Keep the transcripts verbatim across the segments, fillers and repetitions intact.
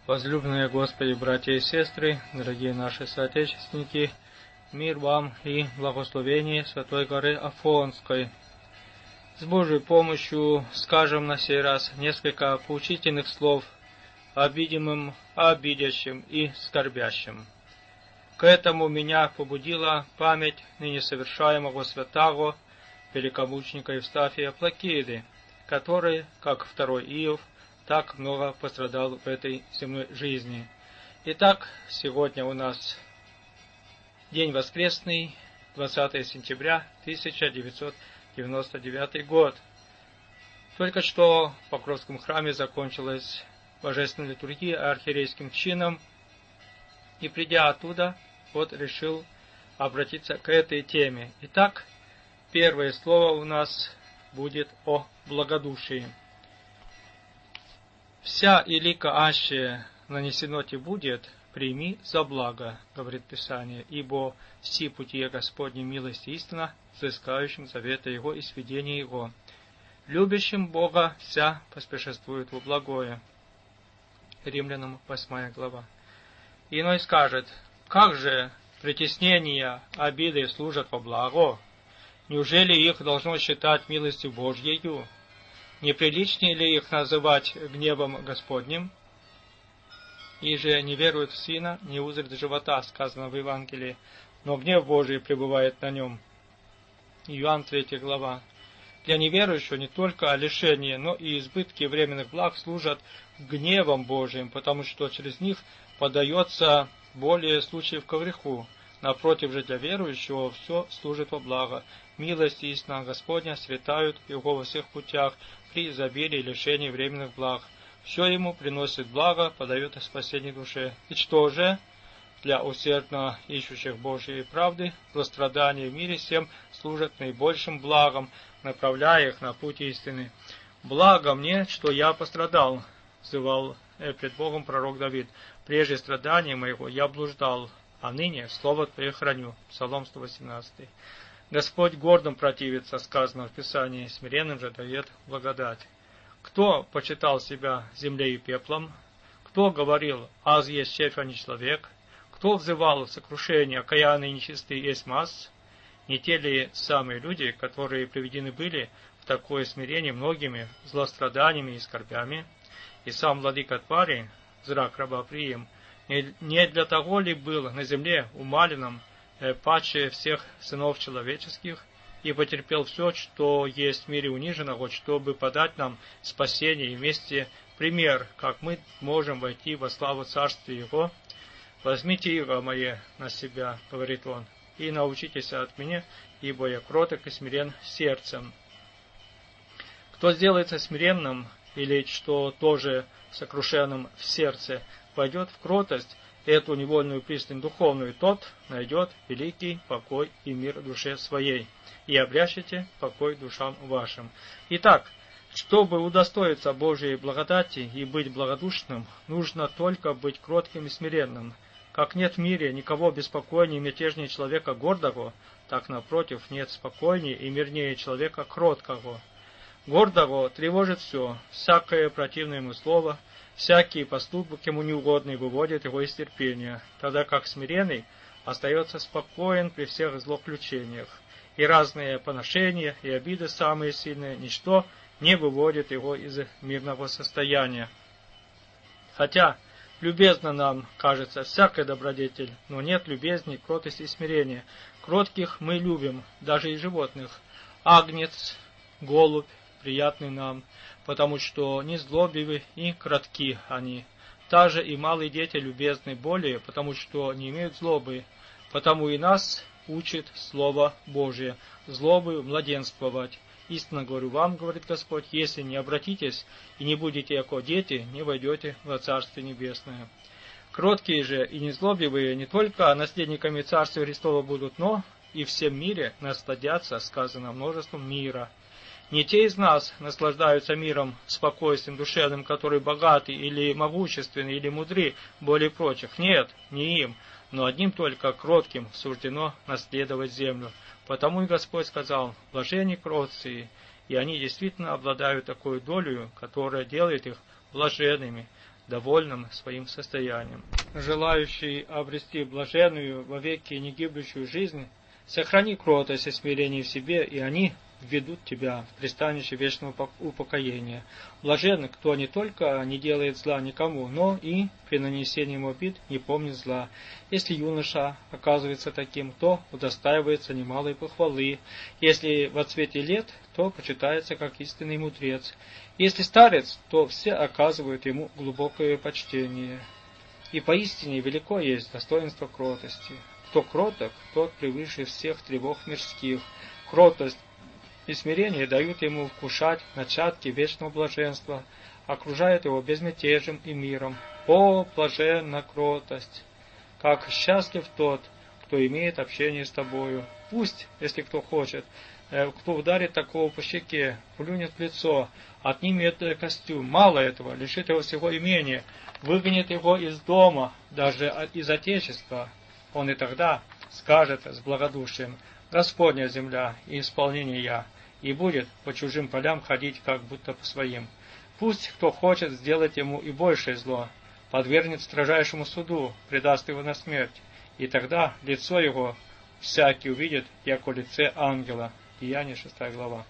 Возлюбленные Господи, братья и сестры, дорогие наши соотечественники, мир вам и благословение Святой горы Афонской. С Божьей помощью скажем на сей раз несколько поучительных слов обидимым, обидящим и скорбящим. К этому меня побудила память ныне совершаемого святаго великомученика Евстафия Плакиды, который, как второй Иов, так много пострадал в этой земной жизни. Итак, сегодня у нас день воскресный, двадцатое сентября тысяча девятьсот девяносто девятый год. Только что в Покровском храме закончилась божественная литургия архиерейским чином, и придя оттуда, вот решил обратиться к этой теме. Итак, первое слово у нас будет о благодушии. «Вся илика аще нанесено ти будет, прими за благо», говорит Писание, «ибо все пути Господни милости истина, взыскающим завета Его и сведения Его. Любящим Бога вся поспешествует во благое». Римлянам восьмая глава. Иной скажет: как же притеснения, обиды служат во благо? Неужели их должно считать милостью Божьею? Неприличнее ли их называть гневом Господним? И же не верует в Сына, не узрит живота, сказано в Евангелии, но гнев Божий пребывает на нем. Иоанн третья глава. Для неверующего не только лишение, но и избытки временных благ служат гневом Божиим, потому что через них подается более случаев ко греху. Напротив же, для верующего все служит во благо. Милость и истина Господня светают Его во всех путях при изобилии лишений временных благ. Все Ему приносит благо, подает спасение душе. И что же? Для усердно ищущих Божьей правды, злострадания в мире всем служат наибольшим благом, направляя их на путь истины. «Благо мне, что я пострадал», взывал пред Богом пророк Давид. «Прежде страдания моего я блуждал, а ныне слово Твое храню». Псалом сто восемнадцатый. «Господь гордым противится», сказано в Писании, смиренным же дает благодать. Кто почитал себя землей и пеплом? Кто говорил: «Аз есть червь, а не человек»? Кто взывал в сокрушение: «Окаянный и нечистый есть масс»? Не те ли самые люди, которые приведены были в такое смирение многими злостраданиями и скорбями? И сам владыка Твари, зрак раба Приим, не для того ли был на земле умаленным паче всех сынов человеческих, и потерпел все, что есть в мире униженного, чтобы подать нам спасение и вместе пример, как мы можем войти во славу Царствия Его? «Возьмите иго мое на себя», — говорит Он, — «и научитесь от меня, ибо я кроток и смирен сердцем». Кто сделается смиренным, или что тоже сокрушенным в сердце, пойдет в кротость, эту невольную пристань духовную, тот найдет великий покой и мир душе своей, и обрящете покой душам вашим. Итак, чтобы удостоиться Божьей благодати и быть благодушным, нужно только быть кротким и смиренным. Как нет в мире никого беспокойнее и мятежнее человека гордого, так, напротив, нет спокойнее и мирнее человека кроткого. Гордого тревожит все, всякое противное ему слово, всякий поступок ему неугодный выводит его из терпения, тогда как смиренный остается спокоен при всех злоключениях, и разные поношения и обиды самые сильные, ничто не выводит его из мирного состояния. Хотя любезно нам кажется всякая добродетель, но нет любезней кротости и смирения. Кротких мы любим, даже и животных. Агнец, голубь приятны нам, потому что незлобивы и кратки они. Также и малые дети любезны более, потому что не имеют злобы. Потому и нас учит Слово Божие, злобы младенствовать. Истинно говорю вам, говорит Господь, если не обратитесь и не будете яко дети, не войдете во Царствие Небесное. Кроткие же и незлобивые не только наследниками Царствия Христова будут, но и в всем мире насладятся, сказано, множеством мира. Не те из нас наслаждаются миром, спокойствием душевным, которые богаты или могущественны, или мудры, более прочих. Нет, не им, но одним только кротким суждено наследовать землю. Потому и Господь сказал: блаженны кроткие, и они действительно обладают такой долей, которая делает их блаженными. довольным своим состоянием. Желающий обрести блаженную, вовеки негибнущую жизнь, сохрани кротость и смирение в себе, и они введут тебя в пристанище вечного упокоения. Блажен, кто не только не делает зла никому, но и при нанесении ему обид не помнит зла. Если юноша оказывается таким, то удостаивается немалой похвалы. Если во цвете лет, то почитается как истинный мудрец. Если старец, то все оказывают ему глубокое почтение. И поистине велико есть достоинство кротости. Кто кроток, тот превыше всех тревог мирских. Кротость и смирение дают ему вкушать начатки вечного блаженства, окружают его безмятежем и миром. О, блаженна кротость! Как счастлив тот, кто имеет общение с тобою. Пусть, если кто хочет, кто ударит такого по щеке, плюнет в лицо, отнимет костюм, мало этого, лишит его всего имения, выгонит его из дома, даже из отечества, он и тогда скажет с благодушием: Господня земля и исполнение я, и будет по чужим полям ходить, как будто по своим. Пусть кто хочет сделать ему и большее зло, подвергнет строжайшему суду, предаст его на смерть, и тогда лицо его всякий увидит, яко лице ангела. Деяние шестая глава.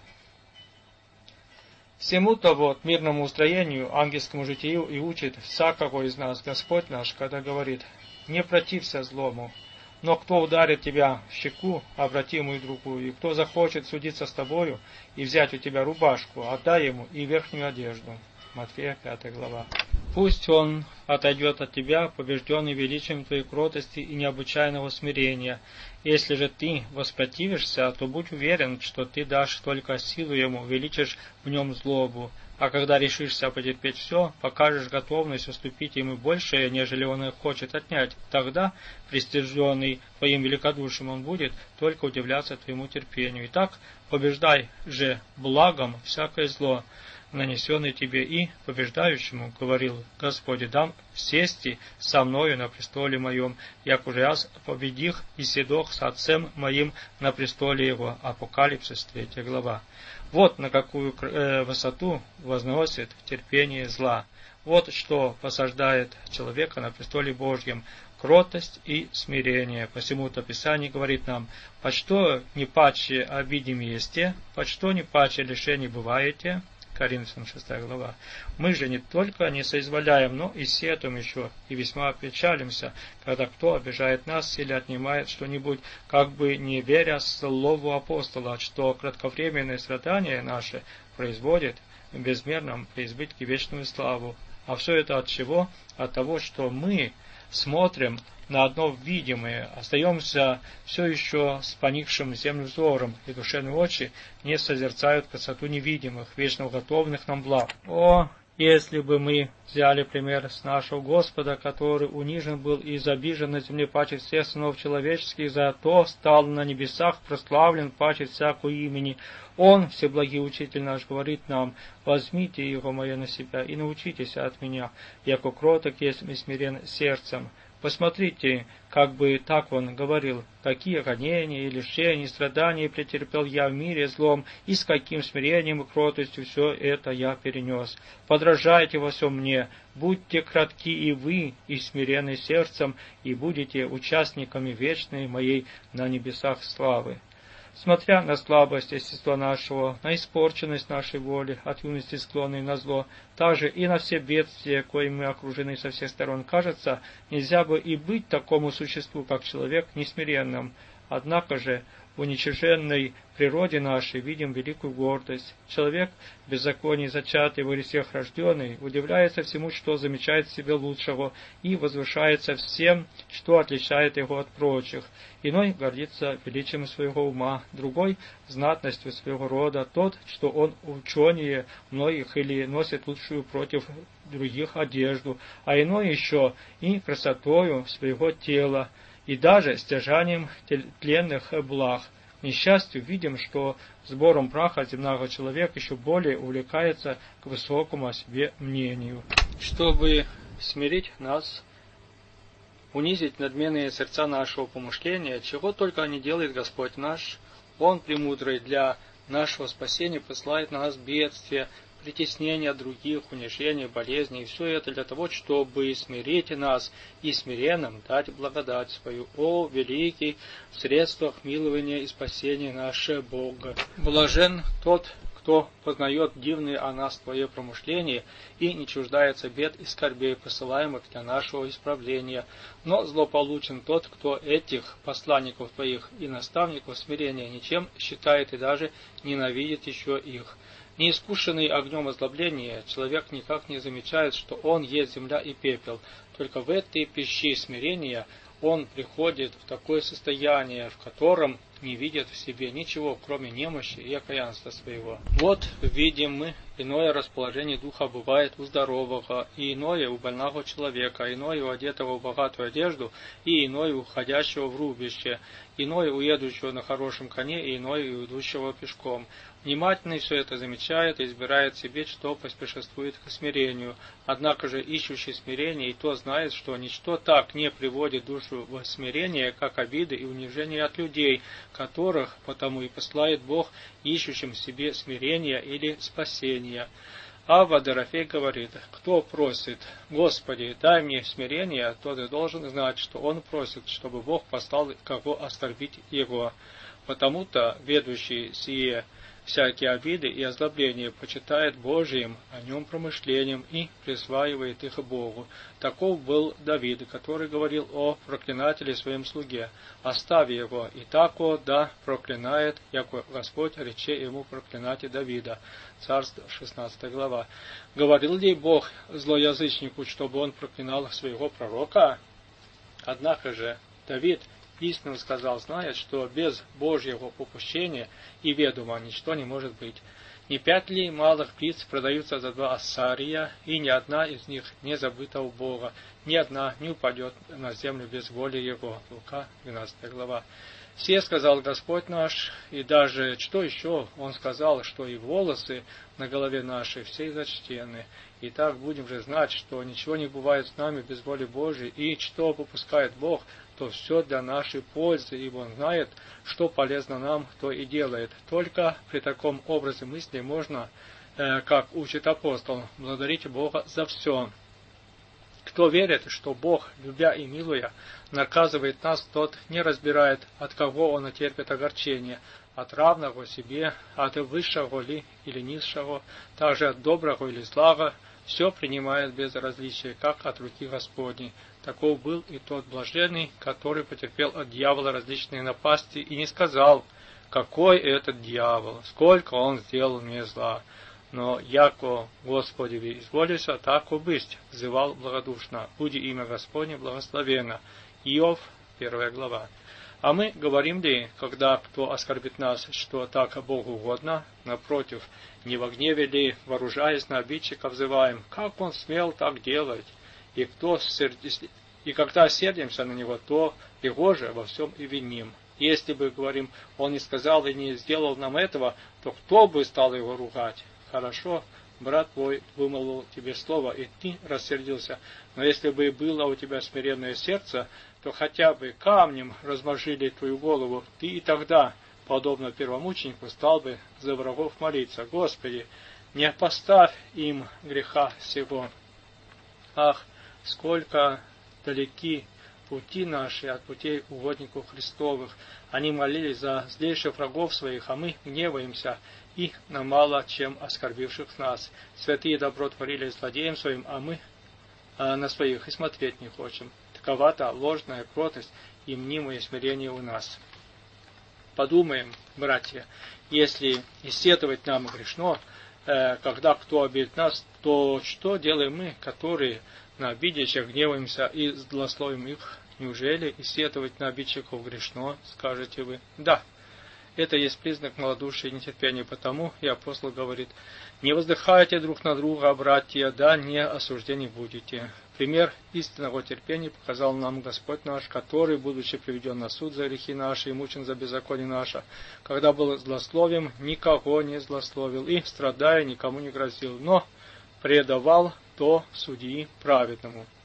Всему-то вот мирному устроению, ангельскому житию и учит всякого из нас Господь наш, когда говорит: не протився злому, но кто ударит тебя в щеку, обрати ему и другую, и кто захочет судиться с тобою и взять у тебя рубашку, отдай ему и верхнюю одежду. Матфея пятая глава. Пусть он отойдет от тебя, побежденный величием твоей кротости и необычайного смирения. Если же ты воспротивишься, то будь уверен, что ты дашь только силу ему, увеличишь в нем злобу. А когда решишься потерпеть все, покажешь готовность уступить ему большее, нежели он хочет отнять, тогда, пристыженный твоим великодушием, он будет только удивляться твоему терпению. Итак, побеждай же благом всякое зло, нанесенный тебе, и побеждающему, говорил Господи, дам сести со мною на престоле моем, як уже аз победих и седох с отцем моим на престоле его. Апокалипсис третья глава. Вот на какую э, высоту возносит терпение зла. Вот что посаждает человека на престоле Божьем: кротость и смирение. Посему-то Писание говорит нам: «Почто не паче обидим есте, почто не паче лишений бываете». Коринфянам шестая глава. Мы же не только не соизволяем, но и сетуем еще, и весьма опечалимся, когда кто обижает нас или отнимает что-нибудь, как бы не веря слову апостола, что кратковременное страдание наше производит в безмерном преизбытке вечную славу. А все это от чего? От того, что мы смотрим на одно видимое, остаемся все еще с поникшим земным взором, и душевные очи не созерцают красоту невидимых, вечно уготованных нам благ. О, если бы мы взяли пример с нашего Господа, который унижен был и изобижен на земле паче всех сынов человеческих, зато стал на небесах прославлен паче всякого имени. Он, всеблагий Учитель наш, говорит нам: возьмите его мое на себя и научитесь от меня, яко кроток есть и смирен сердцем. Посмотрите, как бы так он говорил: какие гонения и лишения и страдания претерпел я в мире злом, и с каким смирением и кротостью все это я перенес. Подражайте во всем мне, будьте кратки и вы, и смиренны сердцем, и будете участниками вечной моей на небесах славы. Смотря на слабость естества нашего, на испорченность нашей воли, от юности склонной на зло, также и на все бедствия, коими мы окружены со всех сторон, кажется, нельзя бы и быть такому существу, как человек, несмиренным. Однако же в уничиженной природе нашей видим великую гордость. Человек, беззаконие зачатый, во грехах рожденный, удивляется всему, что замечает в себе лучшего, и возвышается всем, что отличает его от прочих. Иной гордится величием своего ума, другой — знатностью своего рода, тот, что он ученее многих или носит лучшую против других одежду, а иной еще и красотою своего тела, и даже стяжанием тленных благ. К несчастью, видим, что сбором праха земного человек еще более увлекается к высокому о себе мнению. Чтобы смирить нас, унизить надменные сердца нашего помышления, чего только не делает Господь наш, Он, премудрый, для нашего спасения посылает на нас бедствия, притеснения других, унижения, болезни, и все это для того, чтобы смирить нас и смиренным дать благодать свою. О, великий в средствах милования и спасения наше Бога! Блажен тот, кто познает дивные о нас Твое промышление и не чуждается бед и скорбей, посылаемых для нашего исправления. Но злополучен тот, кто этих посланников Твоих и наставников смирения ничем считает и даже ненавидит еще их. Неискушенный огнем озлобления, человек никак не замечает, что он есть земля и пепел. Только в этой пищи смирения он приходит в такое состояние, в котором не видит в себе ничего, кроме немощи и окаянства своего. Вот видим мы, иное расположение духа бывает у здорового, и иное у больного человека, иное у одетого в богатую одежду, и иное у ходящего в рубище, иное у едущего на хорошем коне, и иное у идущего пешком. Внимательный все это замечает и избирает себе, что поспешествует к смирению. Однако же ищущий смирение и то знает, что ничто так не приводит душу в смирение, как обиды и унижения от людей, которых потому и посылает Бог ищущим себе смирения или спасения. Авва Дорофей говорит: кто просит: Господи, дай мне смирение, тот и должен знать, что он просит, чтобы Бог послал кого оскорбить его. Потому-то ведущий сие всякие обиды и озлобления почитает Божиим о нем промышлением и присваивает их Богу. Таков был Давид, который говорил о проклинателе своем слуге: оставь его, и тако да проклинает, яко Господь рече ему проклинать Давида. Царство, шестнадцатая глава. Говорил ли Бог злоязычнику, чтобы он проклинал своего пророка? Однако же Давид истинно сказал, зная, что без Божьего попущения и ведома ничто не может быть. Не пять ли малых птиц продаются за два ассария, и ни одна из них не забыта у Бога, ни одна не упадет на землю без воли Его. Лука, двенадцатая глава. Все сказал Господь наш, и даже что еще Он сказал, что и волосы на голове нашей все зачтены. И так будем же знать, что ничего не бывает с нами без воли Божией, и что попускает Бог, то все для нашей пользы, ибо Он знает, что полезно нам, то и делает. Только при таком образе мысли можно, э, как учит апостол, благодарить Бога за все. Кто верит, что Бог, любя и милуя, наказывает нас, тот не разбирает, от кого Он терпит огорчение, от равного себе, от высшего ли или низшего, также от доброго или злого, все принимает без различия, как от руки Господней. Таков был и тот блаженный, который потерпел от дьявола различные напасти и не сказал: какой этот дьявол, сколько он сделал мне зла. Но яко Господи изволися, тако бысть, взывал благодушно, буди имя Господне благословенно. Иов, первая глава. А мы говорим ли, когда кто оскорбит нас, что так Богу угодно? Напротив, не во гневе ли, вооружаясь на обидчика, взываем: как он смел так делать? И, кто серди... и когда сердимся на него, то его же во всем и виним. Если бы, говорим, он не сказал и не сделал нам этого, то кто бы стал его ругать? Хорошо, брат твой вымолвил тебе слово, и ты рассердился. Но если бы было у тебя смиренное сердце, то хотя бы камнем размажили твою голову, ты и тогда, подобно первомученику, стал бы за врагов молиться: Господи, не поставь им греха сего. Ах, сколько далеки пути наши от путей угодников Христовых. Они молились за злейших врагов своих, а мы гневаемся и на мало чем оскорбивших нас. Святые добро творили злодеям своим, а мы а на своих и смотреть не хотим. Такова-то ложная кротость и мнимое смирение у нас. Подумаем, братья, если исследовать нам грешно, э, когда кто обидит нас, то что делаем мы, которые на обидящих гневаемся и злословим их? Неужели исследовать на обидчиков грешно, скажете вы? Да, это есть признак малодушия и нетерпения, потому и апостол говорит: не воздыхайте друг на друга, братья, да не осуждены будете. Пример истинного терпения показал нам Господь наш, который, будучи приведен на суд за грехи наши и мучен за беззаконие наше, когда был злословием, никого не злословил и, страдая, никому не грозил, но предавал то судьи праведному.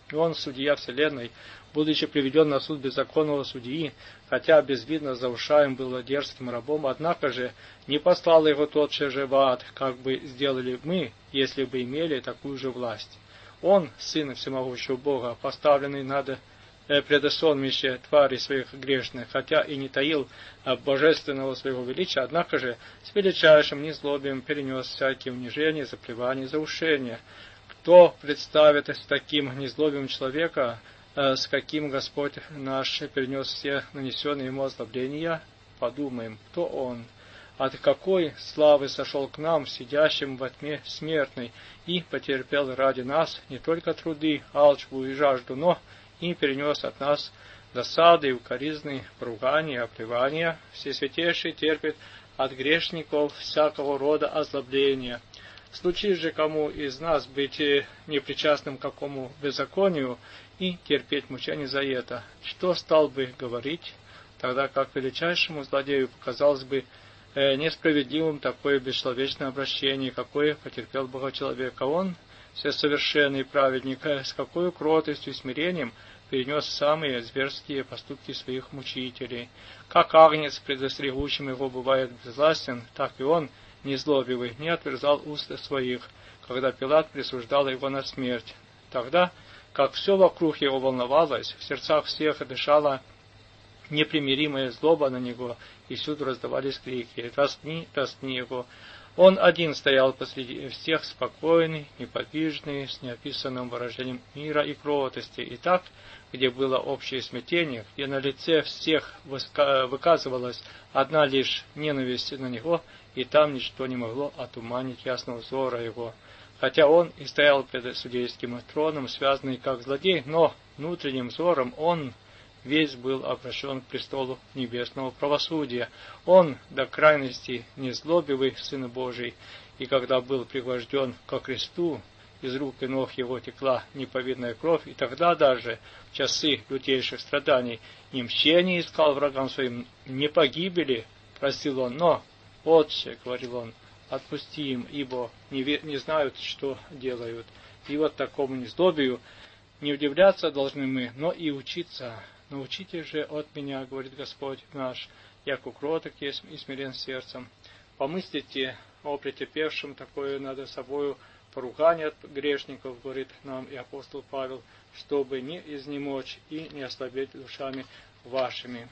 Он, судья вселенной, будучи приведен на суд беззаконного судьи, хотя безвидно заушаем было дерзким рабом, однако же не послал его тотчас же в ад, как бы сделали мы, если бы имели такую же власть. Он, Сын всемогущего Бога, поставленный над предосонмище тварей своих грешных, хотя и не таил божественного своего величия, однако же с величайшим незлобием перенес всякие унижения, заплевания, заушения. Кто представит с таким незлобием человека, с каким Господь наш перенес все нанесенные ему озлобления? Подумаем, кто он? От какой славы сошел к нам, сидящим во тьме смертной, и потерпел ради нас не только труды, алчбу и жажду, но и перенес от нас досады, укоризны, поругания, оплевания. Всесвятейший терпит от грешников всякого рода озлобления. Случись же кому из нас быть непричастным к какому беззаконию и терпеть мучения за это, что стал бы говорить, тогда как величайшему злодею показалось бы несправедливым такое бесчеловечное обращение, какое потерпел Богочеловек, а он, всесовершенный праведник, с какой кротостью и смирением перенес самые зверские поступки своих мучителей. Как агнец, предостерегущим его, бывает безвластен, так и он, незлобивый, не отверзал уст своих, когда Пилат присуждал его на смерть. Тогда, как все вокруг его волновалось, в сердцах всех дышала непримиримая злоба на него, и всюду раздавались крики: «Распни, распни его!» Он один стоял посреди всех, спокойный, неподвижный, с неописанным выражением мира и кротости. И так, где было общее смятение, где на лице всех выказывалась одна лишь ненависть на него, и там ничто не могло отуманить ясного взора его. Хотя он и стоял перед судейским троном, связанный как злодей, но внутренним взором он весь был обращен к престолу небесного правосудия. Он до крайности незлобивый Сын Божий, и когда был пригвожден ко кресту, из рук и ног его текла неповидная кровь, и тогда даже в часы лютейших страданий не мщения искал врагам своим, не погибели, просил он, но, Отче, говорил он, отпусти им, ибо не, не знают, что делают. И вот такому незлобию не удивляться должны мы, но и учиться. Научите же от меня, говорит Господь наш, яко кроток есть и смирен сердцем. Помыслите о претерпевшем такое над собою поругание от грешников, говорит нам и апостол Павел, чтобы не изнемочь и не ослабеть душами вашими.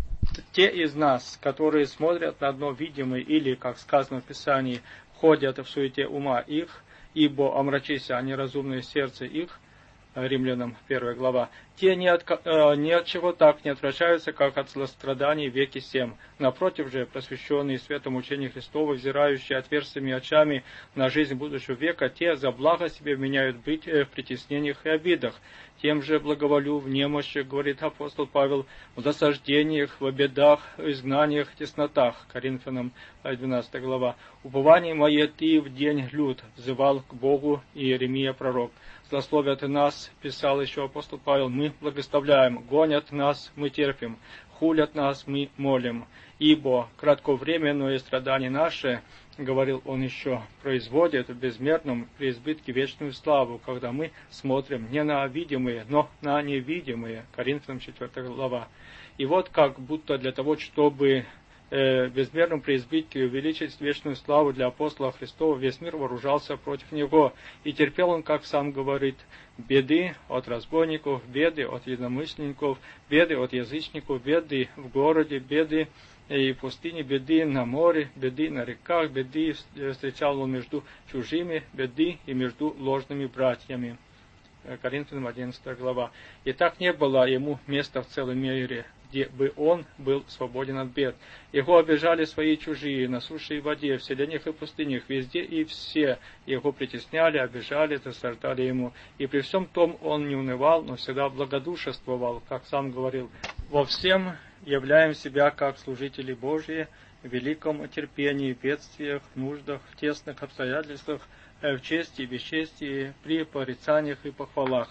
Те из нас, которые смотрят на одно видимое или, как сказано в Писании, ходят в суете ума их, ибо омрачися неразумное сердце их, Римлянам первая глава, те ни от, э, ни от чего так не отвращаются, как от злостраданий веки сем. Напротив же, просвещенные светом учения Христова, взирающие отверстыми очами на жизнь будущего века, те за благо себе меняют быть в притеснениях и обидах. Тем же благоволю в немощи, говорит апостол Павел, в досаждениях, в бедах, в изгнаниях, теснотах. Коринфянам двенадцатая глава. Упование мое ты в день лют, взывал к Богу Иеремия пророк. Злословят нас, писал еще апостол Павел, мы благословляем, гонят нас, мы терпим, хулят нас, мы молим. Ибо кратковременное страдание наше, говорил он еще, производит в безмерном преизбытке вечную славу, когда мы смотрим не на видимые, но на невидимые. Коринфянам четвёртая глава. И вот как будто для того, чтобы в безмерном преизбытке увеличить вечную славу для апостола Христова, весь мир вооружался против него, и терпел он, как сам говорит, беды от разбойников, беды от единомышленников, беды от язычников, беды в городе, беды и в пустыне, беды на море, беды на реках, беды встречал он между чужими, беды и между ложными братьями. Коринфянам одиннадцатая глава. И так не было ему места в целом мире, где бы он был свободен от бед. Его обижали свои чужие, на суше и воде, в селениях и пустынях, везде и все его притесняли, обижали, досаждали ему. И при всем том он не унывал, но всегда благодушествовал, как сам говорил, во всем являем себя как служители Божьи, в великом терпении, в бедствиях, в нуждах, в тесных обстоятельствах, в чести и бесчестии, при порицаниях и похвалах.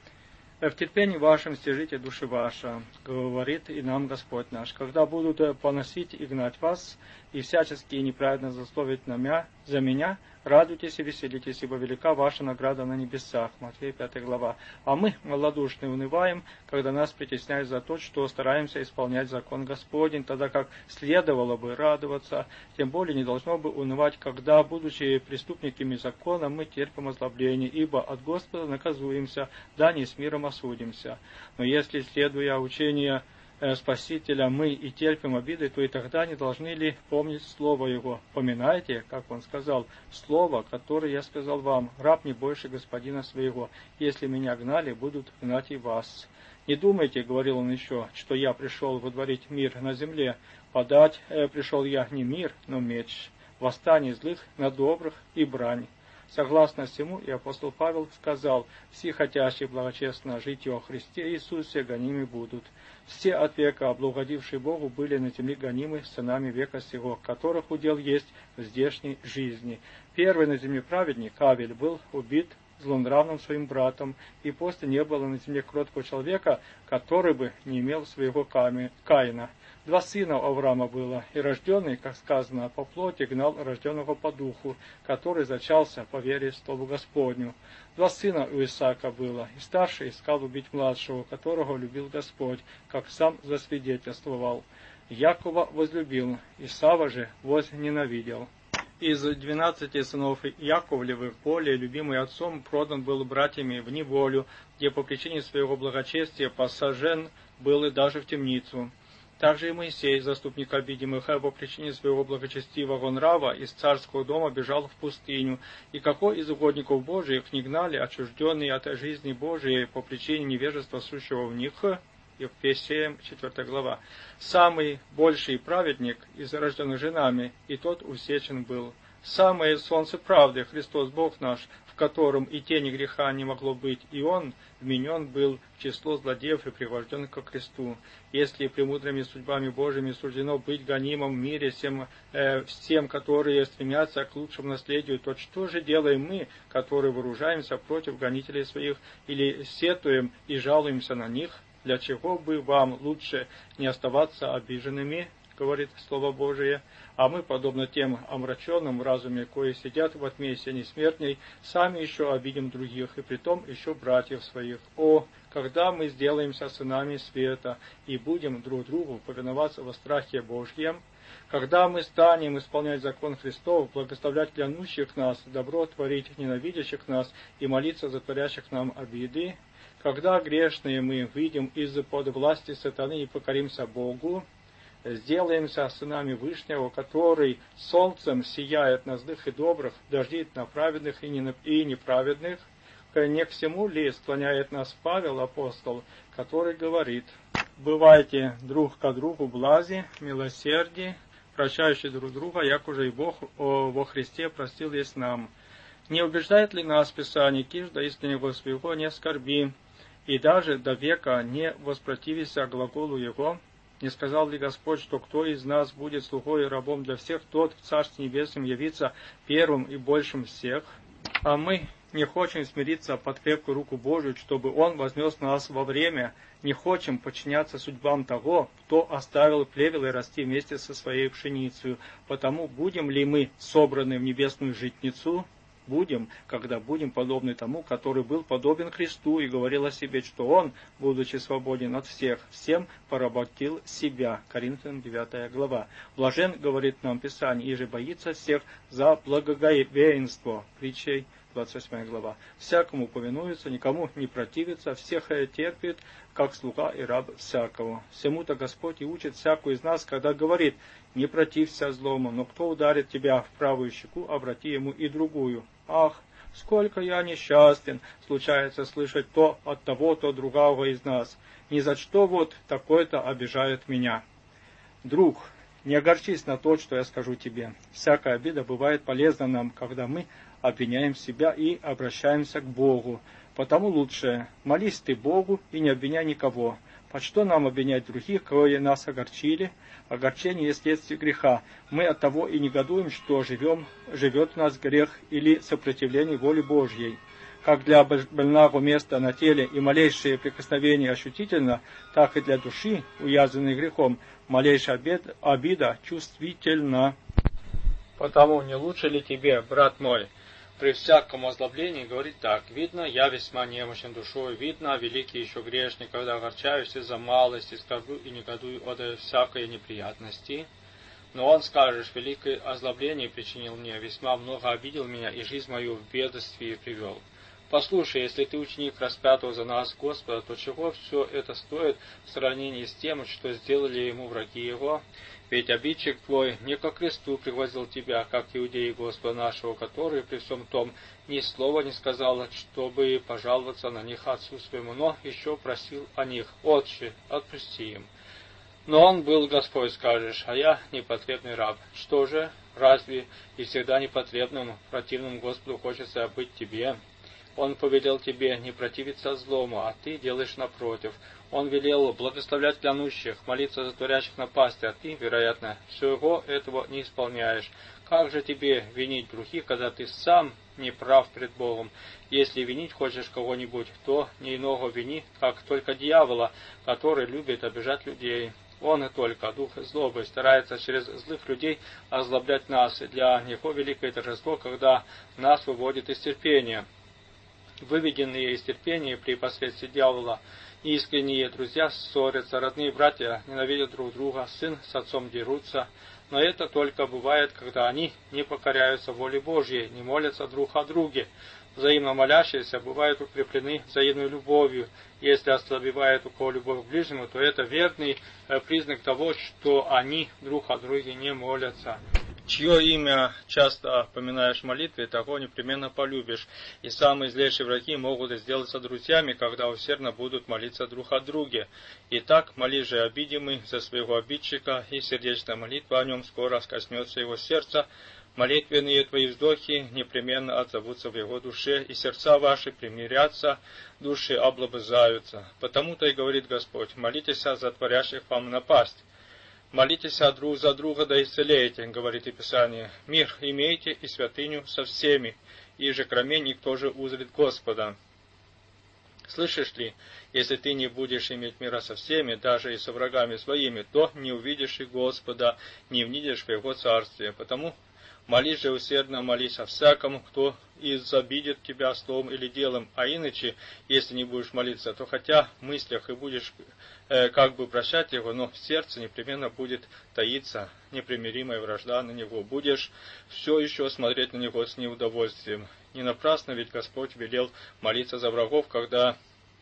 В терпении вашем стяжите души ваша, говорит и нам Господь наш, когда будут поносить и гнать вас, и всячески неправедно злословить на меня, за меня, Радуйтесь и веселитесь, ибо велика ваша награда на небесах. Матфея пятая глава. А мы, малодушные, унываем, когда нас притесняют за то, что стараемся исполнять закон Господень, тогда как следовало бы радоваться, тем более не должно бы унывать, когда, будучи преступниками закона, мы терпим озлобление, ибо от Господа наказуемся, да не с миром осудимся. Но если, следуя учению Спасителя, мы и терпим обиды, то и тогда не должны ли помнить слово Его? Поминайте, как Он сказал, слово, которое я сказал вам, раб не больше господина своего. Если меня гнали, будут гнать и вас. Не думайте, говорил Он еще, что я пришел водворить мир на земле. Подать э, пришел я не мир, но меч. Восстание злых на добрых и брань. Согласно всему, и апостол Павел сказал, все хотящие благочестно жить о Христе Иисусе гонимы будут. Все от века, облагодившие Богу, были на земле гонимы сынами века сего, которых удел есть в здешней жизни. Первый на земле праведник, Авель, был убит злонравным своим братом, и после не было на земле кроткого человека, который бы не имел своего Каина. Два сына у Авраама было, и рожденный, как сказано, по плоти гнал рожденного по духу, который зачался по вере в Слову Господню. Два сына у Исаака было, и старший искал убить младшего, которого любил Господь, как сам засвидетельствовал. Якова возлюбил, Исава же возненавидел. Из двенадцати сынов Яковлевых более любимый отцом продан был братьями в неволю, где по причине своего благочестия посажен был и даже в темницу. Также и Моисей, заступник обидимых, по причине своего благочестивого нрава из царского дома бежал в пустыню. И какой из угодников Божиих не гнали, отчужденные от жизни Божией по причине невежества сущего в них? Ефесеям четвёртая глава. Самый больший праведник из рожденных женами, и тот усечен был. Самое солнце правды, Христос Бог наш, в котором и тени греха не могло быть, и Он вменен был в число злодеев и пригвожден ко кресту. Если премудрыми судьбами Божьими суждено быть гонимым в мире всем, э, всем, которые стремятся к лучшему наследию, то что же делаем мы, которые вооружаемся против гонителей своих, или сетуем и жалуемся на них? Для чего бы вам лучше не оставаться обиженными, говорит Слово Божие, а мы, подобно тем омраченным в разуме, кои сидят во тьме сени смертней, сами еще обидим других, и притом еще братьев своих. О, когда мы сделаемся сынами света и будем друг другу повиноваться во страхе Божьем, когда мы станем исполнять закон Христов, благословлять клянущих нас, добро творить ненавидящих нас и молиться за творящих нам обиды, когда грешные мы выйдем из-под власти сатаны и покоримся Богу, сделаемся сынами Вышнего, который солнцем сияет на злых и добрых, дождит на праведных и неправедных, не к всему ли склоняет нас Павел, апостол, который говорит: «Бывайте друг к другу в блази, милосердии, прощающие друг друга, як уже и Бог во Христе простил есть нам». Не убеждает ли нас Писание, киш до искреннего своего не скорби, и даже до века не воспротивися глаголу Его? Не сказал ли Господь, что кто из нас будет слугой и рабом для всех, тот в Царстве Небесном явится первым и большим всех? А мы не хотим смириться под крепкую руку Божию, чтобы Он вознес нас во время, не хотим подчиняться судьбам того, кто оставил плевелы расти вместе со своей пшеницей. Потому будем ли мы собраны в небесную житницу? Будем, когда будем подобны тому, который был подобен Христу и говорил о себе, что Он, будучи свободен от всех, всем поработил себя. Коринфянам девятая глава. Блажен, говорит нам Писание, и же боится всех за благоговенство. Притчей двадцать восьмая глава. Всякому повинуется, никому не противится, всех терпит, как слуга и раб всякого. Всему-то Господь и учит всякую из нас, когда говорит: не протився злому, но кто ударит тебя в правую щеку, обрати ему и другую. Ах, сколько я несчастен, случается слышать то от того, то другого из нас. Ни за что вот такой-то обижает меня. Друг, не огорчись на то, что я скажу тебе. Всякая обида бывает полезна нам, когда мы обвиняем себя и обращаемся к Богу. Потому лучше молись ты Богу и не обвиняй никого. Под что нам обвинять других, кои нас огорчили? Огорчение есть следствие греха. Мы от того и негодуем, что живем, живет у нас грех или сопротивление воле Божьей. Как для больного места на теле и малейшее прикосновение ощутительно, так и для души, уязвленной грехом, малейшая обида чувствительна. Потому не лучше ли тебе, брат мой, при всяком озлоблении говорит так: «Видно, я весьма немощен душой, видно, великий еще грешник, когда огорчаюсь из-за малости, скорблю и негодую от всякой неприятности. Но он, скажешь, великое озлобление причинил мне, весьма много обидел меня и жизнь мою в бедствии привел. Послушай, если ты ученик распятого за нас Господа, то чего все это стоит в сравнении с тем, что сделали ему враги его? Ведь обидчик твой не ко кресту пригвоздил тебя, как иудеи Господа нашего, который при всем том ни слова не сказал, чтобы пожаловаться на них отцу своему, но еще просил о них: Отче, отпусти им. Но он был Господь, скажешь, а я непотребный раб. Что же, разве и всегда непотребным, противным Господу хочется быть тебе? Он повелел тебе не противиться злому, а ты делаешь напротив. Он велел благословлять клянущих, молиться за творящих напасти, а ты, вероятно, всего этого не исполняешь. Как же тебе винить грехи, когда ты сам не прав пред Богом? Если винить хочешь кого-нибудь, то не иного вини, как только дьявола, который любит обижать людей. Он и только, дух злобы, старается через злых людей озлоблять нас, и для него великое торжество, когда нас выводит из терпения. Выведенные из терпения при посредстве дьявола, искренние друзья ссорятся, родные братья ненавидят друг друга, сын с отцом дерутся. Но это только бывает, когда они не покоряются воле Божьей, не молятся друг о друге. Взаимно молящиеся бывают укреплены взаимной любовью. Если ослабевает у кого любовь к ближнему, то это верный признак того, что они друг о друге не молятся. Чье имя часто поминаешь в молитве, того непременно полюбишь. И самые злейшие враги могут сделаться друзьями, когда усердно будут молиться друг о друге. Итак, молись же обидимый за своего обидчика, и сердечная молитва о нем скоро коснется его сердца. Молитвенные твои вздохи непременно отзовутся в его душе, и сердца ваши примирятся, души облобызаются. Потому-то и говорит Господь: молитесь за творящих вам напасть. Молитесь друг за друга, да исцелеете, говорит и Писание. Мир имейте и святыню со всеми, и же кроме никто же узрит Господа. Слышишь ли, если ты не будешь иметь мира со всеми, даже и со врагами своими, то не увидишь и Господа, не внидишь в Его Царствие. Потому молись же усердно, молись о всяком, кто изобидит тебя словом или делом, а иначе, если не будешь молиться, то хотя в мыслях и будешь э, как бы прощать его, но в сердце непременно будет таиться непримиримая вражда на него. Будешь все еще смотреть на него с неудовольствием. Не напрасно ведь Господь велел молиться за врагов, когда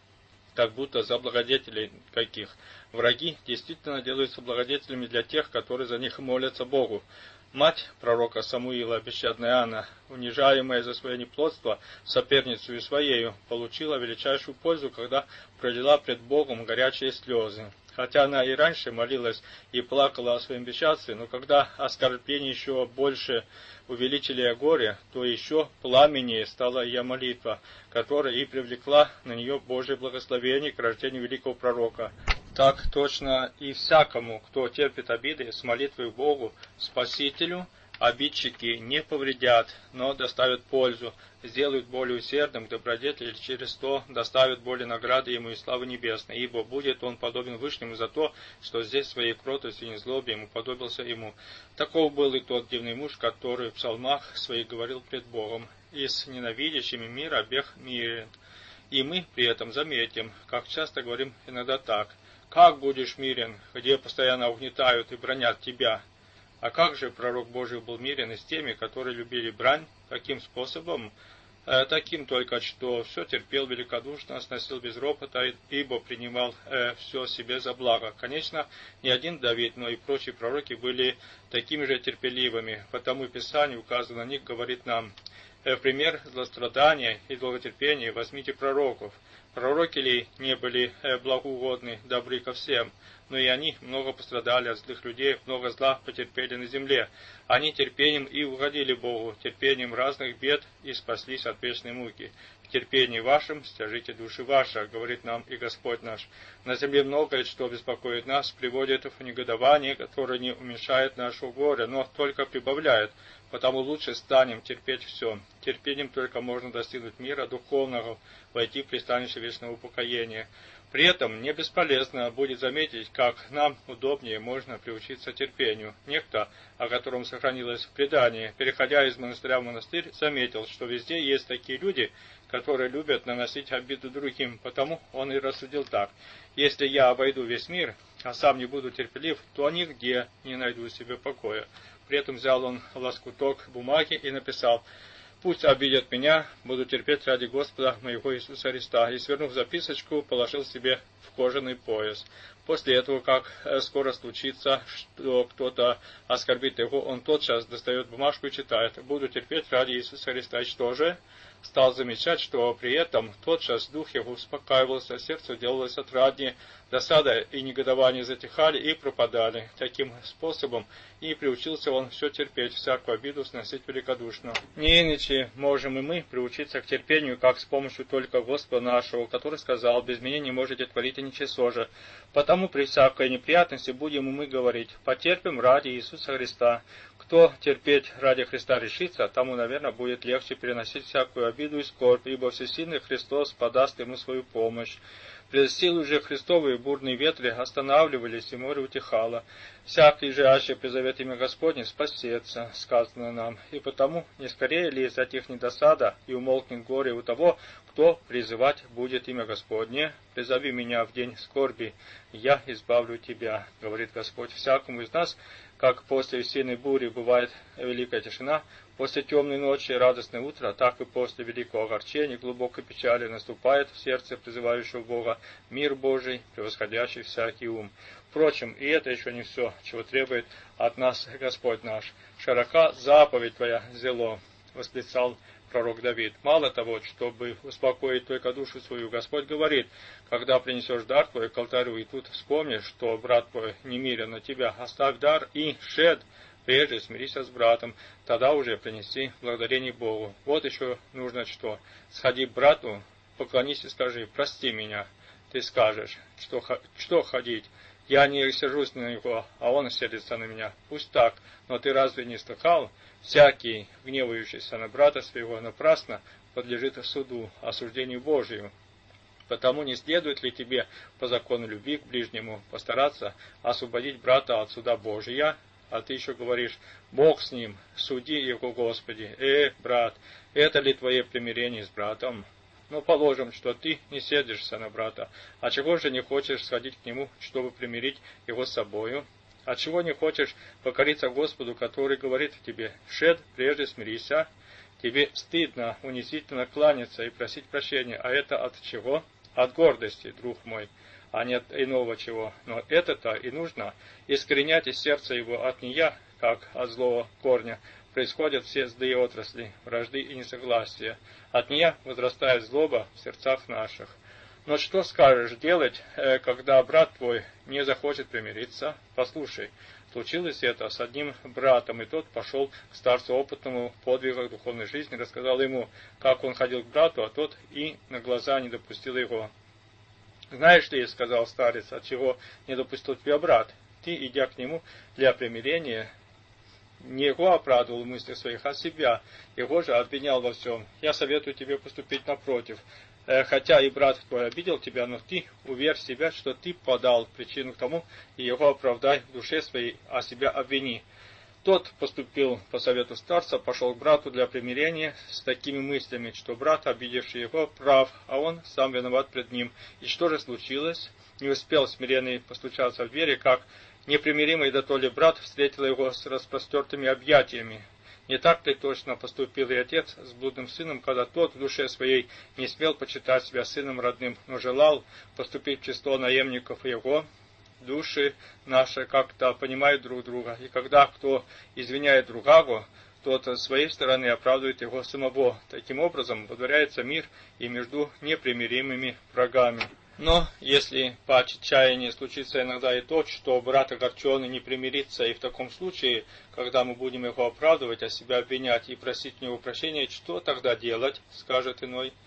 как будто за благодетелей каких. Враги действительно делаются благодетелями для тех, которые за них молятся Богу. Мать пророка Самуила, бесчадная Анна, унижаемая за свое неплодство, соперницу своею, получила величайшую пользу, когда пролила пред Богом горячие слезы. Хотя она и раньше молилась и плакала о своем бесчадстве, но когда оскорбления еще больше увеличили ее горе, то еще пламеннее стала ее молитва, которая и привлекла на нее Божие благословение к рождению великого пророка. Так точно и всякому, кто терпит обиды с молитвой Богу, Спасителю, обидчики не повредят, но доставят пользу, сделают более усердным к добродетели, через то доставят более награды ему и славы небесной, ибо будет он подобен Вышнему за то, что здесь своей кротостью и незлобием уподобился ему. Таков был и тот дивный муж, который в псалмах своих говорил пред Богом: «И с ненавидящими мира бег мирен». И мы при этом заметим, как часто говорим иногда так: «Как будешь мирен, где постоянно угнетают и бранят тебя?» А как же пророк Божий был мирен и с теми, которые любили брань? Каким способом? Э, таким только, что все терпел великодушно, сносил без ропота, ибо принимал э, все себе за благо. Конечно, не один Давид, но и прочие пророки были такими же терпеливыми, потому Писание, указывая на них, говорит нам: э, пример злострадания и долготерпения возьмите пророков. Пророки ли не были э, благоугодны, добры ко всем? Но и они много пострадали от злых людей, много зла потерпели на земле. Они терпением и угодили Богу, терпением разных бед и спаслись от вечной муки. В терпении вашем стяжите души ваши, говорит нам и Господь наш. На земле многое, что беспокоит нас, приводит в негодование, которое не уменьшает нашего горя, но только прибавляет. Потому лучше станем терпеть все. Терпением только можно достигнуть мира духовного, войти в пристанище вечного упокоения. При этом не бесполезно будет заметить, как нам удобнее можно приучиться терпению. Некто, о котором сохранилось предание, переходя из монастыря в монастырь, заметил, что везде есть такие люди, которые любят наносить обиду другим, потому он и рассудил так: если я обойду весь мир, а сам не буду терпелив, то нигде не найду себе покоя. При этом взял он лоскуток бумаги и написал: «Пусть обидят меня, буду терпеть ради Господа моего Иисуса Христа», и, свернув записочку, положил себе в кожаный пояс. После этого, как скоро случится, что кто-то оскорбит его, он тотчас достает бумажку и читает: «Буду терпеть ради Иисуса Христа». И что же? Стал замечать, что при этом тотчас дух его успокаивался, сердце делалось отраднее, досада и негодование затихали и пропадали. Таким способом и приучился он все терпеть, всякую обиду сносить великодушно. Не иначе можем и мы приучиться к терпению, как с помощью только Господа нашего, который сказал: «Без меня не можете творить ничего же». Потому при всякой неприятности будем и мы говорить: «Потерпим ради Иисуса Христа». Кто терпеть ради Христа решится, тому, наверное, будет легче переносить всякую обиду и скорбь, ибо всесильный Христос подаст ему свою помощь. Пред силой же Христовые бурные ветры останавливались, и море утихало. Всякий же, аще призовет имя Господне, спасется, сказано нам. И потому не скорее ли затихнет досада и умолкнет горе у того, кто призывать будет имя Господне? Призови меня в день скорби, я избавлю тебя, говорит Господь всякому из нас. Как после сильной бури бывает великая тишина, после темной ночи радостное утро, так и после великого огорчения, глубокой печали наступает в сердце призывающего Бога мир Божий, превосходящий всякий ум. Впрочем, и это еще не все, чего требует от нас Господь наш. «Широка заповедь твоя, зело», восклицал пророк Давид. Мало того, чтобы успокоить только душу свою, Господь говорит: когда принесешь дар твой к алтарю, и тут вспомнишь, что брат твой не мирен на тебя, оставь дар и шед, прежде смирись с братом, тогда уже принеси благодарение Богу. Вот еще нужно что? Сходи к брату, поклонись и скажи: прости меня. Ты скажешь: что, что ходить? Я не сержусь на него, а он сердится на меня. Пусть так, но ты разве не слыхал? Всякий, гневающийся на брата своего, напрасно подлежит суду, осуждению Божию. Потому не следует ли тебе по закону любви к ближнему постараться освободить брата от суда Божия? А ты еще говоришь: Бог с ним, суди его, Господи. Э, брат, это ли твое примирение с братом? Но положим, что ты не сердишься на брата. А чего же не хочешь сходить к нему, чтобы примирить его с собою? А чего не хочешь покориться Господу, который говорит тебе: шед, прежде смирися? Тебе стыдно унизительно кланяться и просить прощения. А это от чего? От гордости, друг мой, а не от иного чего. Но это-то и нужно. Искоренять из сердца его от нея, как от злого корня, происходят все злые отрасли, вражды и несогласия. От нея возрастает злоба в сердцах наших. Но что скажешь делать, когда брат твой не захочет примириться? Послушай, случилось это с одним братом, и тот пошел к старцу опытному в подвигах духовной жизни, рассказал ему, как он ходил к брату, а тот и на глаза не допустил его. «Знаешь ли, — сказал старец, — от чего не допустил тебя брат? Ты, идя к нему для примирения, не его оправдывал в мыслях своих, а себя. Его же обвинял во всем. Я советую тебе поступить напротив. Хотя и брат твой обидел тебя, но ты уверь себя, что ты подал причину к тому, и его оправдай в душе своей, а себя обвини». Тот поступил по совету старца, пошел к брату для примирения с такими мыслями, что брат, обидевший его, прав, а он сам виноват пред ним. И что же случилось? Не успел смиренный постучаться в двери, как непримиримый дотоле брат встретил его с распростертыми объятиями. Не так ли точно поступил и отец с блудным сыном, когда тот в душе своей не смел почитать себя сыном родным, но желал поступить в число наемников его? Души наши как-то понимают друг друга, и когда кто извиняет другого, тот с своей стороны оправдывает его самого. Таким образом водворяется мир и между непримиримыми врагами. Но если по отчаянию случится иногда и то, что брат огорченный не примирится, и в таком случае, когда мы будем его оправдывать, а себя обвинять и просить у него прощения, что тогда делать, скажет иной?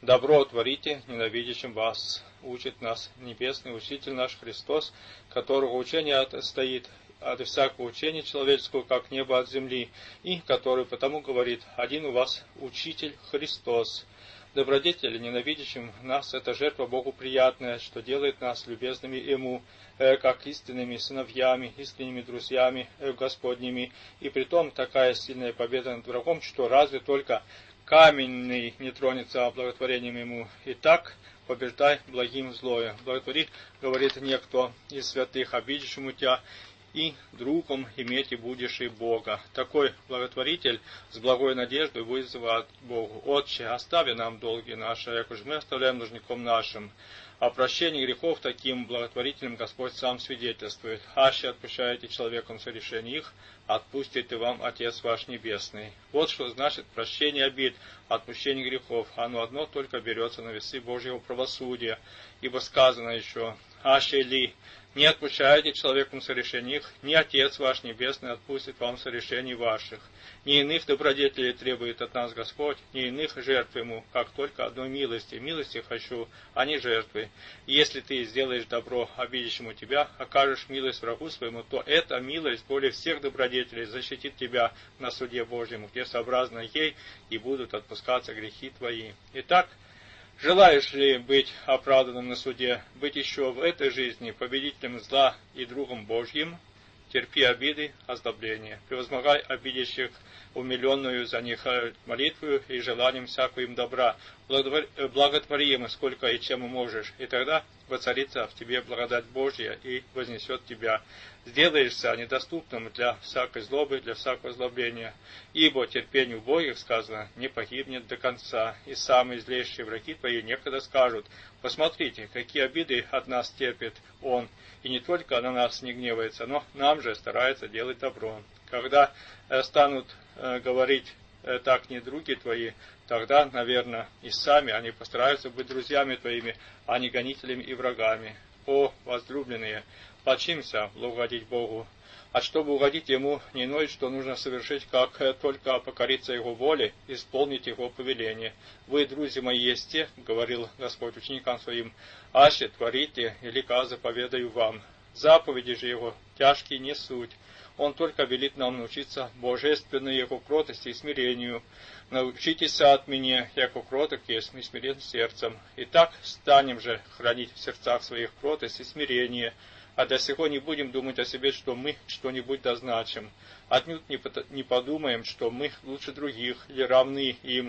Добро творите ненавидящим вас, учит нас Небесный Учитель наш Христос, которого учение отстоит от всякого учения человеческого, как небо от земли, и который потому говорит: один у вас Учитель Христос. Добродетели ненавидящим нас — это жертва Богу приятная, что делает нас любезными Ему, э, как истинными сыновьями, истинными друзьями э, Господними, и притом такая сильная победа над врагом, что разве только каменный не тронется благотворением Ему. Итак, побеждай благим злое. Благотвори, говорит некто из святых, обидящему тебя, и другом иметь и будешь и Бога. Такой благотворитель с благой надеждой вызывает Богу: Отче, остави нам долги наши, як уж мы оставляем должником нашим. О прощении грехов таким благотворителем Господь сам свидетельствует: аще отпущаете человеком совершение их, отпустит и вам Отец ваш Небесный. Вот что значит прощение обид, отпущение грехов. Оно одно только берется на весы Божьего правосудия. Ибо сказано еще: аще ли не отпущаете человеком совершение их, ни Отец ваш Небесный отпустит вам совершений ваших. Ни иных добродетелей требует от нас Господь, ни иных жертв Ему, как только одной милости. Милости хочу, а не жертвы. И если ты сделаешь добро обидящему тебя, окажешь милость врагу своему, то эта милость более всех добродетелей защитит тебя на суде Божьем, где сообразно ей и будут отпускаться грехи твои. Итак, желаешь ли быть оправданным на суде, быть еще в этой жизни победителем зла и другом Божьим? Терпи обиды, озлобления, превозмогай обидящих умиленную за них молитвою и желанием всякого им добра, благотвори им сколько и чем можешь, и тогда воцарится в тебе благодать Божья и вознесет тебя. Сделаешься недоступным для всякой злобы, для всякого злобления, ибо терпению Божьих, сказано, не погибнет до конца, и самые злейшие враги твои некогда скажут: посмотрите, какие обиды от нас терпит он, и не только на нас не гневается, но нам же старается делать добро. Когда э, станут э, говорить э, так не други твои, тогда, наверное, и сами они постараются быть друзьями твоими, а не гонителями и врагами. О, возлюбленные, почимся угодить Богу. А чтобы угодить Ему, не иное, что нужно совершить, как э, только покориться Его воле, исполнить Его повеление. Вы, друзья мои, есть те, говорил Господь ученикам своим, аще творите, велика заповедаю вам. Заповеди же Его тяжкие не суть. Он только велит нам научиться божественной Его кротости и смирению. Научитесь от меня, яко кроток есть, и смирен сердцем. Итак, станем же хранить в сердцах своих кротость и смирение, а до сего не будем думать о себе, что мы что-нибудь дозначим. Отнюдь не подумаем, что мы лучше других или равны им.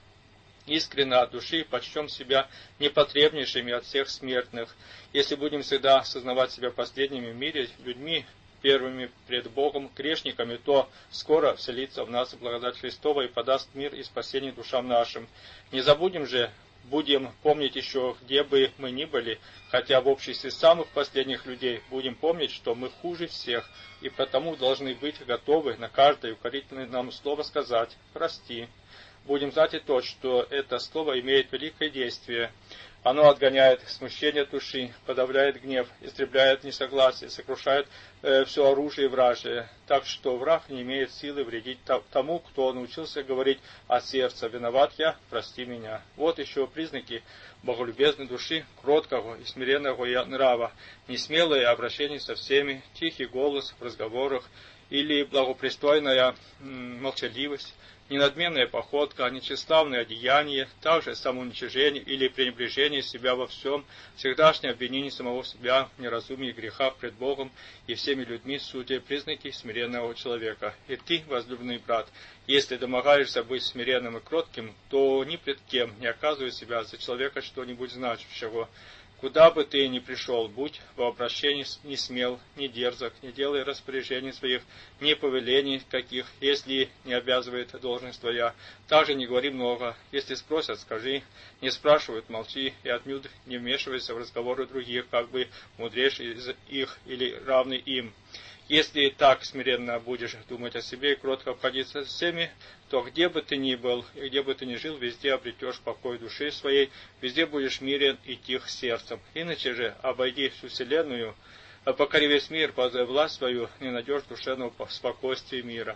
Искренне от души почтем себя непотребнейшими от всех смертных. Если будем всегда осознавать себя последними в мире, людьми, первыми пред Богом, грешниками, то скоро вселится в нас благодать Христова и подаст мир и спасение душам нашим. Не забудем же, будем помнить еще, где бы мы ни были, хотя в обществе самых последних людей, будем помнить, что мы хуже всех, и потому должны быть готовы на каждое укорительное нам слово сказать «прости». Будем знать и то, что это слово имеет великое действие. Оно отгоняет смущение души, подавляет гнев, истребляет несогласие, сокрушает э, все оружие вражье, так что враг не имеет силы вредить тому, кто научился говорить от сердца: «Виноват я, прости меня». Вот еще признаки боголюбезной души, кроткого и смиренного нрава, несмелое обращение со всеми, тихий голос в разговорах или благопристойная м, молчаливость, ненадменная походка, нечестивое одеяние, также самоуничижение или пренебрежение себя во всем, всегдашнее обвинение самого себя в неразумии и грехах пред Богом и всеми людьми, суть признаки смиренного человека. И ты, возлюбленный брат, если домогаешься быть смиренным и кротким, то ни пред кем не оказывай себя за человека что-нибудь значащего. Куда бы ты ни пришел, будь в обращении не смел, не дерзок, не делай распоряжений своих, ни повелений каких, если не обязывает должность твоя. Также не говори много. Если спросят, скажи. Не спрашивают, молчи, и отнюдь не вмешивайся в разговоры других, как бы мудрейший из их или равный им. Если так смиренно будешь думать о себе и кротко обходиться с всеми, то где бы ты ни был и где бы ты ни жил, везде обретешь покой души своей, везде будешь мирен и тих сердцем. Иначе же обойди всю вселенную, покори весь мир, под власть свою, не найдешь душевного спокойствия и мира.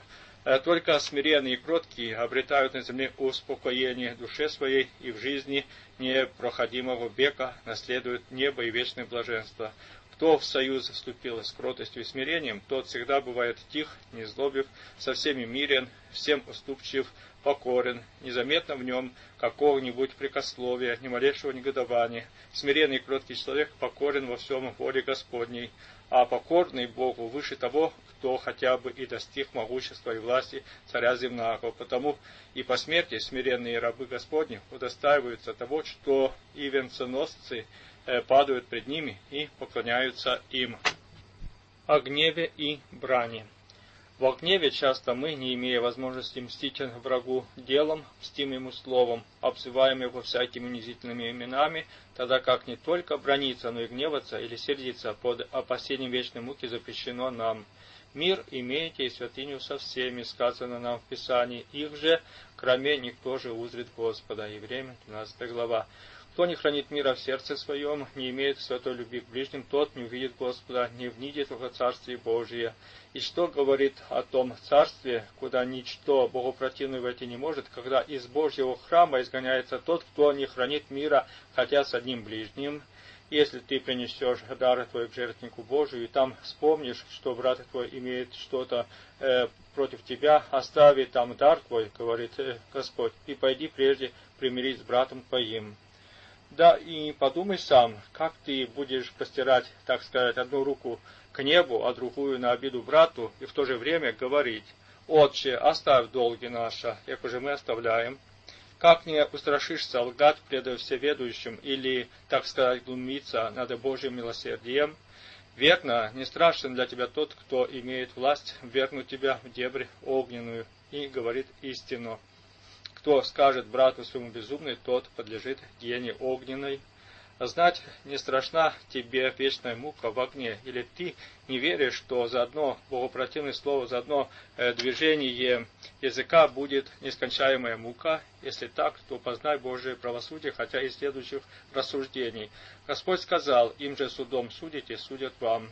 Только смиренные и кроткие обретают на земле успокоение душе своей и в жизни непроходимого века наследуют небо и вечное блаженство. Кто в союз вступил с кротостью и смирением, тот всегда бывает тих, не злоблив, со всеми мирен, всем уступчив, покорен, незаметно в нем какого-нибудь прикословия, ни малейшего негодования. Смиренный и кроткий человек покорен во всем воле Господней, а покорный Богу выше того, кто хотя бы и достиг могущества и власти царя земного. Потому и по смерти смиренные рабы Господни удостаиваются того, что и венценосцы падают пред ними и поклоняются им. О гневе и брани. Во гневе часто мы, не имея возможности мстить врагу делом, мстим ему словом, обзываем его всякими унизительными именами, тогда как не только браниться, но и гневаться или сердиться под опасением вечной муки запрещено нам. Мир имеете и святыню со всеми, сказано нам в Писании, их же, кроме никто же узрит Господа. Евреям, двенадцатая глава. Кто не хранит мира в сердце своем, не имеет святой любви к ближним, тот не увидит Господа, не внидит в Царствие Божие. И что говорит о том Царстве, куда ничто богопротивное войти не может, когда из Божьего храма изгоняется тот, кто не хранит мира, хотя с одним ближним? Если ты принесешь дар твой к жертвеннику Божию, и там вспомнишь, что брат твой имеет что-то э, против тебя, остави там дар твой, говорит э, Господь, и пойди прежде примирить с братом твоим. Да и подумай сам, как ты будешь простирать, так сказать, одну руку к небу, а другую на обиду брату, и в то же время говорить: «Отче, оставь долги наши, як уже мы оставляем». Как не устрашишься лгать пред всеведущим или, так сказать, глумиться над Божьим милосердием? Верно, не страшен для тебя тот, кто имеет власть ввергнуть тебя в дебрь огненную и говорит истину. Кто скажет брату своему безумный, тот подлежит гиене огненной. Знать, не страшна тебе вечная мука в огне, или ты не веришь, что за одно богопротивное слово, за одно э, движение языка будет нескончаемая мука? Если так, то познай Божие правосудие, хотя и следующих рассуждений. Господь сказал: им же судом судите, судят вам.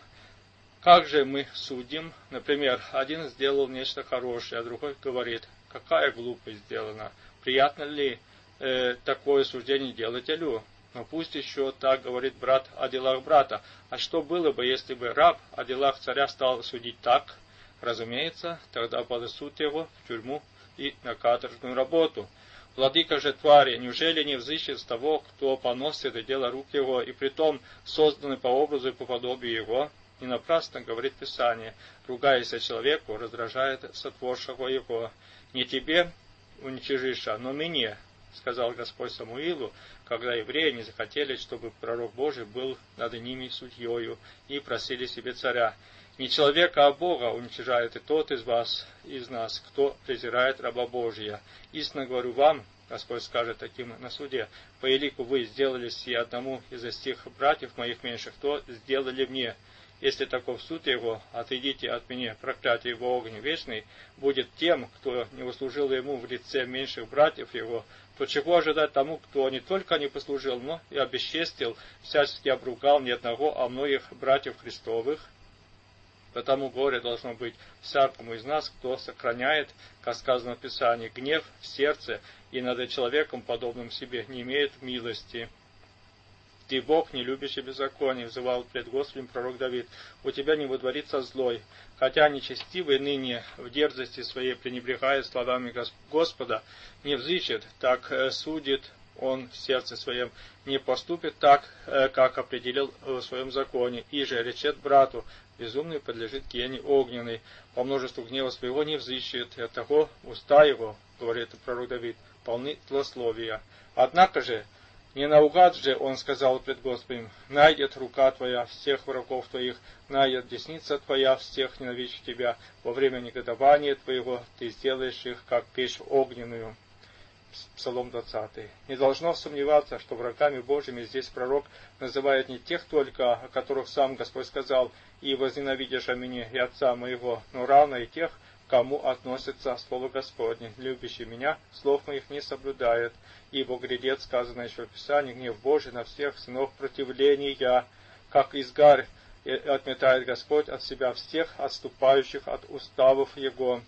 Как же мы судим? Например, один сделал нечто хорошее, а другой говорит: какая глупость сделана. Приятно ли э, такое суждение делателю? Но пусть еще так говорит брат о делах брата. А что было бы, если бы раб о делах царя стал судить так? Разумеется, тогда подасут его в тюрьму и на каторжную работу. Владыка же твари, неужели не взыщет с того, кто поносит дело рук его, и притом созданный по образу и по подобию его? Не напрасно говорит Писание: ругаясь человеку, раздражает сотворшего его. Не тебе уничижишь, но мне, сказал Господь Самуилу, когда евреи не захотели, чтобы пророк Божий был над ними судьею, и просили себе царя. Не человека, а Бога уничижает и тот из вас, из нас, кто презирает раба Божия. Истинно говорю вам, Господь скажет таким на суде: по елику вы сделали сие одному из этих братьев моих меньших, то сделали мне. Если таков суд его, отойдите от меня, проклятие его огонь вечный будет тем, кто не услужил ему в лице меньших братьев его, то чего ожидать тому, кто не только не послужил, но и обесчестил, всячески обругал не одного, а многих братьев Христовых? Потому горе должно быть всякому из нас, кто сохраняет, как сказано в Писании, гнев в сердце и над человеком, подобным себе, не имеет милости. Ты, Бог, не любящий беззаконие, взывал пред Господем пророк Давид: у тебя не водворится злой, хотя нечестивый ныне в дерзости своей, пренебрегая словами Господа, не взыщет, так судит он в сердце своем, не поступит так, как определил в своем законе, и же речет брату: безумный подлежит гиене огненной, по множеству гнева своего не взыщет, и от того уста его, говорит пророк Давид, полны злословия. Однако же, не наугад же, он сказал пред Господом: найдет рука твоя всех врагов твоих, найдет десница твоя всех ненавидящих тебя, во время негодования твоего ты сделаешь их, как печь огненную. Псалом двадцатый. Не должно сомневаться, что врагами Божьими здесь пророк называет не тех только, о которых сам Господь сказал: и возненавидишь меня и отца моего, но равно и тех, кому относится слово Господне: любящий меня, слов моих не соблюдает. Ибо грядет, сказано еще в Писании, гнев Божий на всех сынов противления, как изгарь отметает Господь от себя всех отступающих от уставов Его.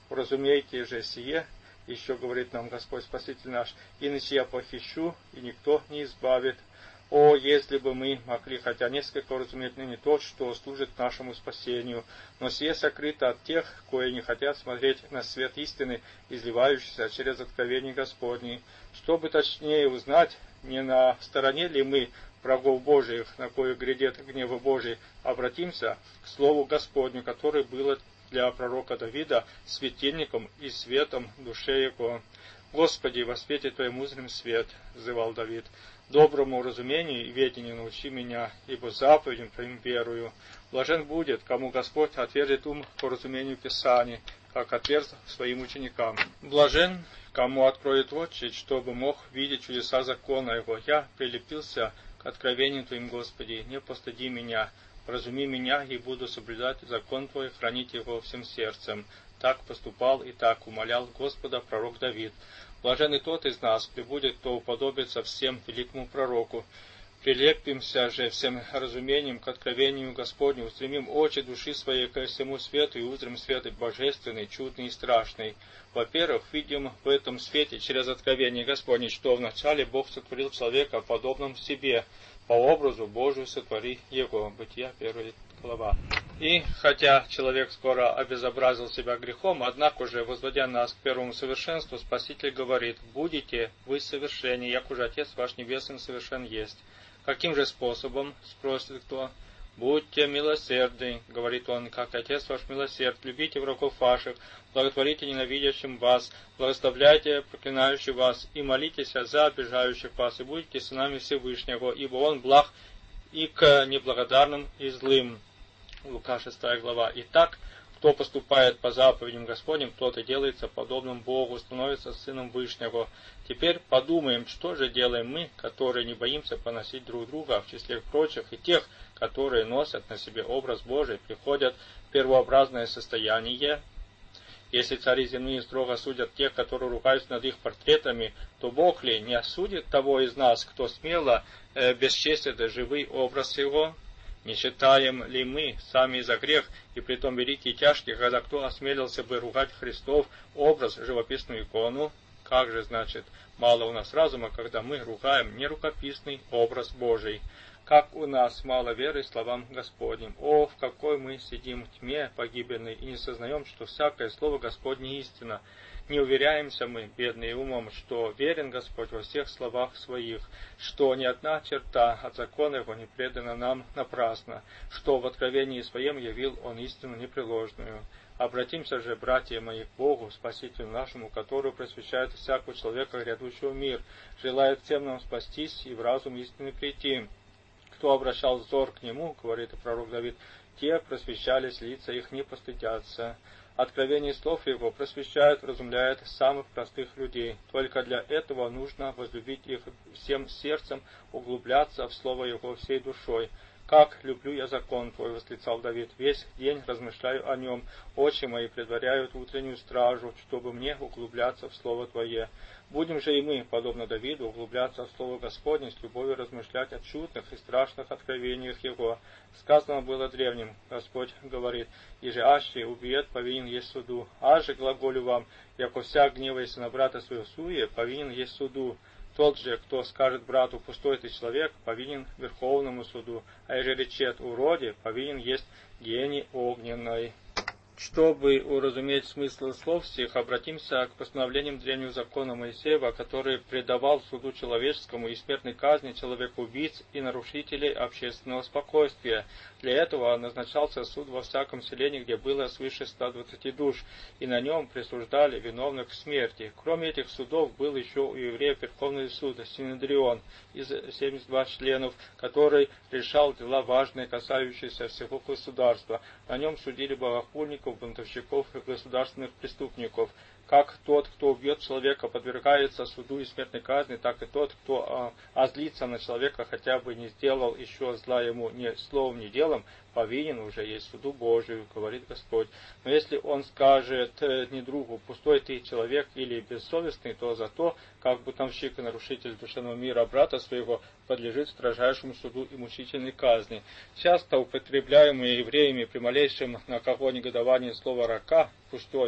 Уразумейте же сие, еще говорит нам Господь Спаситель наш, иначе я похищу, и никто не избавит. О, если бы мы могли хотя несколько уразуметь ныне то, что служит нашему спасению, но сие сокрыто от тех, кои не хотят смотреть на свет истины, изливающийся через откровение Господне, чтобы точнее узнать, не на стороне ли мы врагов Божиих, на кое грядет гнева Божий, обратимся к Слову Господню, которое было для пророка Давида светильником и светом душе его. «Господи, во свете Твоем узрим свет», — взывал Давид, «доброму разумению и ведению научи меня, ибо заповедям Твоим верую. Блажен будет, кому Господь отвержет ум по разумению Писаний, как отверз своим ученикам. Блажен, кому откроет очи, чтобы мог видеть чудеса закона Его. Я прилепился к откровению Твоим, Господи, не постыди меня, разуми меня, и буду соблюдать закон Твой, хранить его всем сердцем». Так поступал и так умолял Господа пророк Давид. Блажен и тот из нас, прибудет, кто уподобится всем великому пророку. Прилепимся же всем разумением к откровению Господню, устремим очи души своей ко всему свету и узрим свет божественный, чудный и страшный. Во-первых, видим в этом свете через откровение Господне, что вначале Бог сотворил человека подобным себе, по образу Божию сотвори его. Бытия, первая глава. И хотя человек скоро обезобразил себя грехом, однако же, возводя нас к первому совершенству, Спаситель говорит: «Будете вы совершенны, як уже Отец ваш Небесный совершен есть». Каким же способом, спросит кто? «Будьте милосердны, — говорит он, — как Отец ваш милосерд, любите врагов ваших, благотворите ненавидящим вас, благословляйте проклинающих вас, и молитесь за обижающих вас, и будете сынами Всевышнего, ибо Он благ и к неблагодарным и злым». Лука шестая глава. Итак, кто поступает по заповедям Господним, тот и делается подобным Богу, становится сыном Вышнего. Теперь подумаем, что же делаем мы, которые не боимся поносить друг друга, в числе прочих, и тех, которые носят на себе образ Божий, приходят в первообразное состояние. Если цари земные строго судят тех, которые ругаются над их портретами, то Бог ли не осудит того из нас, кто смело э, бесчестит живый образ его? Не считаем ли мы сами за грех, и притом великий и тяжкий, когда кто осмелился бы ругать Христов образ, живописную икону? Как же, значит, мало у нас разума, когда мы ругаем нерукописный образ Божий? Как у нас мало веры словам Господним? О, в какой мы сидим в тьме погибельной и не сознаем, что всякое слово Господне истина. Не уверяемся мы, бедные умом, что верен Господь во всех словах своих, что ни одна черта от закона его не предана нам напрасно, что в откровении своем явил Он истину непреложную. Обратимся же, братья мои, к Богу, Спасителю нашему, который просвещает всякого человека, грядущего мир, желает всем нам спастись и в разум истины прийти. Кто обращал взор к Нему, говорит пророк Давид, те просвещались, лица их не постыдятся. Откровение слов Его просвещает, вразумляет самых простых людей. Только для этого нужно возлюбить их всем сердцем, углубляться в Слово Его всей душой. «Как люблю я закон Твой, — восклицал Давид, — весь день размышляю о нем, очи мои предваряют утреннюю стражу, чтобы мне углубляться в Слово Твое». Будем же и мы, подобно Давиду, углубляться в Слово Господне, с любовью размышлять о чудных и страшных откровениях Его. Сказано было древним, Господь говорит: «Иже аще убиет, повинен есть суду, а же глаголю вам, яко всяк гневаясь на брата своего суе, повинен есть суду». Тот же, кто скажет брату: «Пустой ты человек», повинен верховному суду, а еже речет: «Уроде», повинен есть гений огненной. Чтобы уразуметь смысл слов сих, обратимся к постановлениям древнего закона Моисеева, который предавал суду человеческому и смертной казни человека-убийц и нарушителей общественного спокойствия. Для этого назначался суд во всяком селении, где было свыше ста двадцати душ, и на нем присуждали виновных к смерти. Кроме этих судов был еще у евреев Верховный суд Синедрион из семидесяти двух членов, который решал дела важные, касающиеся всего государства. На нем судили богохульников, бунтовщиков и государственных преступников. Как тот, кто убьет человека, подвергается суду и смертной казни, так и тот, кто а, озлится на человека, хотя бы не сделал еще зла ему ни словом, ни делом, повинен уже есть суду Божию, говорит Господь. Но если он скажет не другу: «Пустой ты человек» или «бессовестный», то за то, как бунтовщик и нарушитель душевного мира брата своего, подлежит строжайшему суду и мучительной казни. Часто употребляемые евреями при малейшем на кого негодовании слово «рака», «пустой»,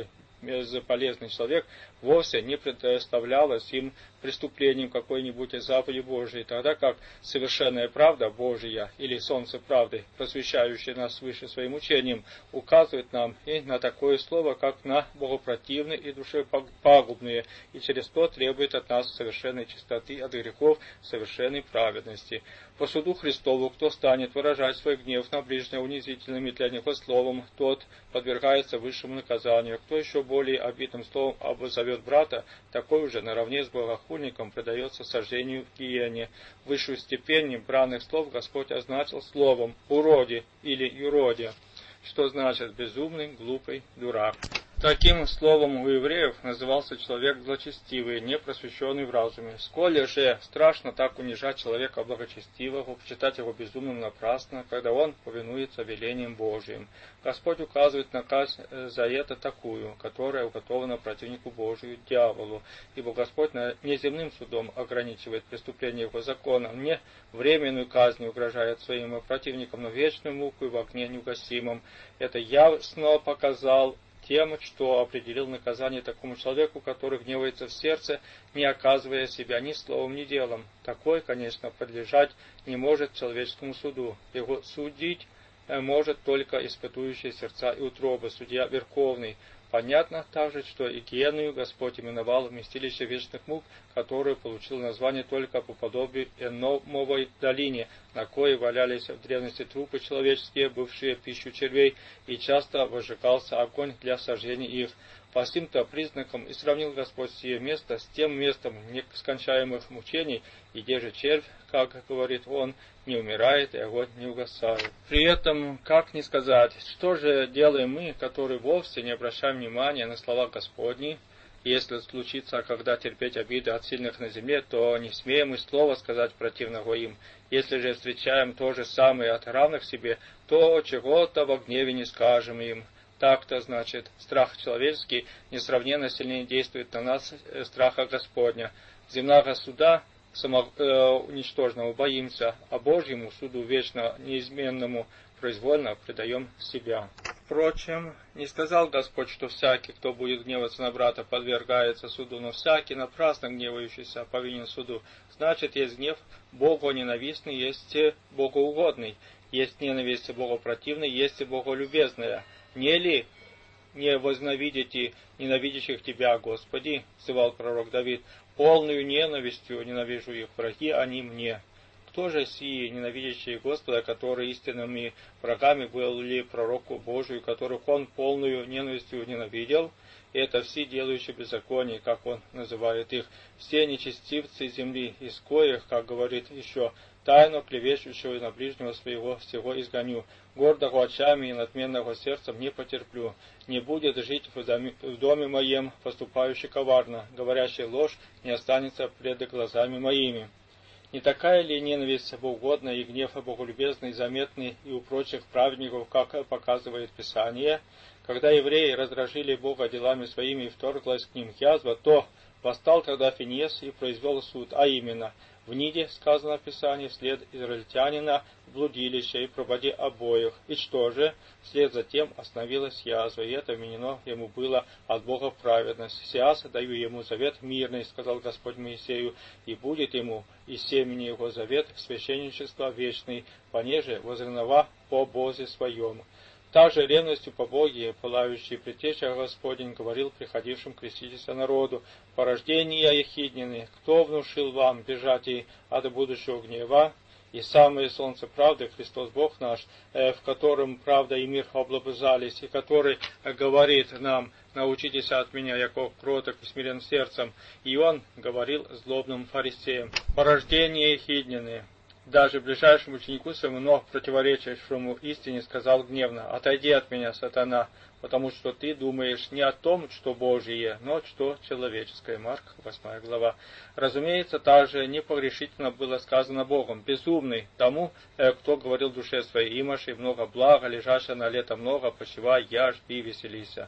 бесполезный человек, вовсе не представлялось им преступлением какой-нибудь из заповеди Божией, тогда как совершенная правда Божия или солнце правды, просвещающее нас свыше своим учением, указывает нам и на такое слово, как на богопротивные и душепагубные, и через то требует от нас совершенной чистоты от грехов, совершенной праведности. По суду Христову, кто станет выражать свой гнев на ближнего унизительными для него словом, тот подвергается высшему наказанию. Кто еще более обидным словом обзовет брата, такой уже наравне с богохульником предается сожжению в гиене. Высшую степень бранных слов Господь означил словом «уроди» или «юроди», что значит «безумный, глупый, дурак». Таким словом у евреев назывался человек злочестивый, непросвещенный в разуме. Сколь же страшно так унижать человека благочестивого, почитать его безумным напрасно, когда он повинуется велениям Божиим. Господь указывает на казнь за это такую, которая уготована противнику Божию, дьяволу, ибо Господь не земным судом ограничивает преступление его законом, не временную казнь угрожает своим противникам, но вечную муку в огне неугасимом. Это ясно показал тем, что определил наказание такому человеку, который гневается в сердце, не оказывая себя ни словом, ни делом. Такой, конечно, подлежать не может человеческому суду. Его судить может только испытующий сердца и утробы, судья Верховный. Понятно также, что и гиенную Господь именовал вместилище вечных мук, которое получило название только по подобию Эномовой долине, на коей валялись в древности трупы человеческие, бывшие пищу червей, и часто возжигался огонь для сожжения их. По сим-то признакам и сравнил Господь сие место с тем местом нескончаемых мучений, и где же червь, как говорит он, не умирает и огонь не угасает. При этом, как ни сказать, что же делаем мы, которые вовсе не обращаем внимания на слова Господни? Если случится, когда терпеть обиды от сильных на земле, то не смеем и слова сказать противного им. Если же встречаем то же самое от равных себе, то чего-то во гневе не скажем им. Так-то, значит, страх человеческий несравненно сильнее действует на нас страха Господня. Земного суда самоуничтожного боимся, а Божьему суду вечно неизменному произвольно предаем себя. Впрочем, не сказал Господь, что всякий, кто будет гневаться на брата, подвергается суду, но всякий, напрасно гневающийся, повинен суду. Значит, есть гнев Богу ненавистный, есть богоугодный, есть ненависть богопротивный, есть боголюбезная. Не ли не возненавидите ненавидящих тебя, Господи, взывал пророк Давид, полную ненавистью ненавижу их, враги они мне. Кто же сии ненавидящие Господа, которые истинными врагами были пророку Божию, которых он полную ненавистью ненавидел? Это все делающие беззаконие, как он называет их, все нечестивцы земли, из коих, как говорит еще, тайно клевещущего на ближнего своего всего изгоню, гордого очами и надменного сердцем не потерплю, не будет жить в доме, в доме моем, поступающий коварно, говорящий ложь не останется пред глазами моими. Не такая ли ненависть богоугодная и гнев боголюбезный заметный и у прочих праведников, как показывает Писание? Когда евреи раздражили Бога делами своими и вторглась к ним язва, то восстал тогда Финес и произвел суд, а именно, в Ниде, сказано в Писании, вслед израильтянина в блудилище и проводи обоих. И что же? Вслед за тем остановилась язва, и это вменено ему было от Бога в праведность. Сиас даю ему завет мирный, сказал Господь Моисею, и будет ему и семени его завет священничества вечный, понеже возренова по Бозе своем. Также ревностью по Боге, пылающий предтеча Господень, говорил приходившим креститься народу, порождения ехиднины, кто внушил вам бежать и от будущего гнева? И самое солнце правды, Христос Бог наш, в котором правда и мир облобызались, и который говорит нам, научитесь от меня, яко кроток и смирен сердцем. И он говорил злобным фарисеям, порождение ехиднины. Даже ближайшему ученику своему, но противоречившему истине, сказал гневно, «Отойди от меня, сатана, потому что ты думаешь не о том, что Божие, но что человеческое». Марк, восьмая глава. Разумеется, также непогрешительно было сказано Богом, «Безумный тому, кто говорил в душе своей, имаши много блага, лежащее на лето много, почивай, яжь, пи, веселися».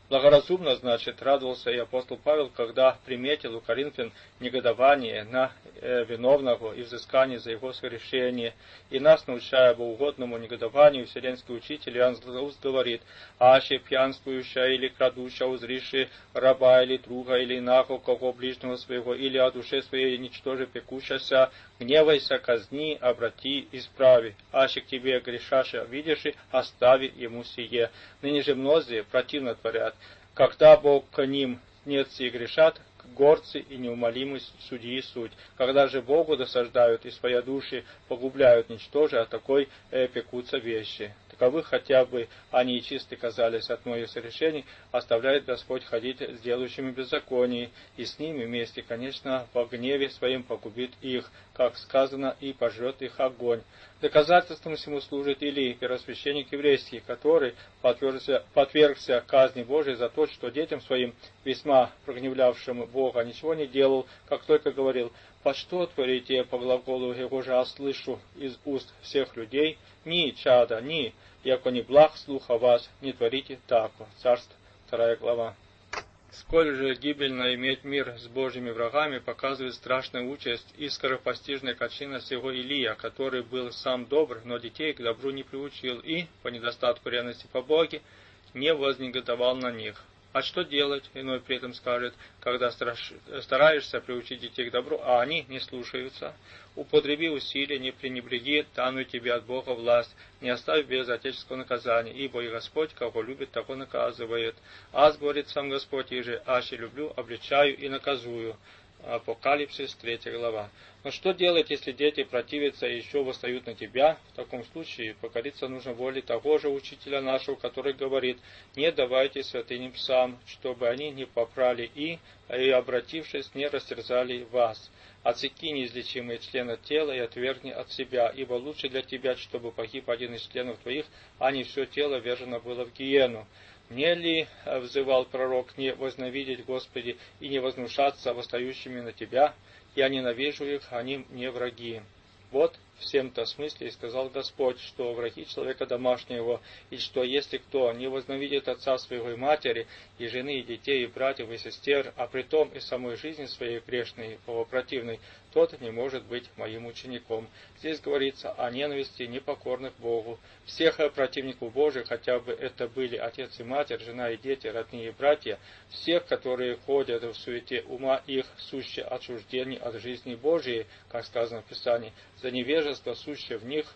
Благоразумно, значит, радовался и апостол Павел, когда приметил у коринфян негодование на э, виновного и взыскание за его согрешение. И нас, научая богоугодному негодованию, вселенский учитель Иоанн Златоуст говорит: «Аще пьянствующая или крадущая, узриши раба или друга, или инако кого ближнего своего, или о душе своей ничтоже пекущася, гневайся, казни, обрати, исправи. Аще к тебе грешаша видишь, остави ему сие. Ныне же многие противно творят, когда Бог к ним нет и грешат, горцы и неумолимый судьи суть. Когда же Богу досаждают и свои души погубляют, ничтоже, а такой э, пекутся вещи. Таковых, хотя бы они и чисты казались от многих согрешений, оставляет Господь ходить с делающими беззаконие, и с ними вместе, конечно, во гневе своим погубит их, как сказано, и пожрет их огонь. Доказательством всему служит Илий, первосвященник еврейский, который подвергся, подвергся казни Божией за то, что детям своим, весьма прогневлявшим Бога, ничего не делал, как только говорил: «По что творите по глаголу его же ослышу из уст всех людей? Ни, чада, ни, яко не благ слух о вас, не творите тако». Царство, вторая глава. Сколь же гибельно иметь мир с Божьими врагами, показывает страшная участь и скоропостижная кончина сего Илия, который был сам добр, но детей к добру не приучил и, по недостатку ревности по Боге, не вознегодовал на них. А что делать, иной при этом скажет, когда стараешься приучить детей к добру, а они не слушаются? Употреби усилия, не пренебреги данную тебе от Бога власть, не оставь без отеческого наказания, ибо и Господь, кого любит, того наказывает. Аз, говорит сам Господь, и же, аще люблю, обличаю и наказую. Апокалипсис, третья глава. Но что делать, если дети противятся и еще восстают на тебя? В таком случае покориться нужно воле того же учителя нашего, который говорит: «Не давайте святыням псам, чтобы они не попрали и, и обратившись, не растерзали вас. Отсеки неизлечимые члены тела и отвергни от себя, ибо лучше для тебя, чтобы погиб один из членов твоих, а не все тело вержено было в гиену». Мне ли, взывал пророк, не возненавидеть, Господи, и не возмущаться восстающими на Тебя? Я ненавижу их, они мне враги. Вот в всем-то смысле и сказал Господь, что враги человека домашнего, и что если кто не возненавидит отца своего и матери, и жены, и детей, и братьев, и сестер, а притом и самой жизни своей грешной, противной, тот не может быть моим учеником. Здесь говорится о ненависти непокорных Богу. Всех противников Божьих, хотя бы это были отец и матерь, жена и дети, родные и братья, всех, которые ходят в суете ума их, сущее отчуждение от жизни Божией, как сказано в Писании, за невежество, сущее в них,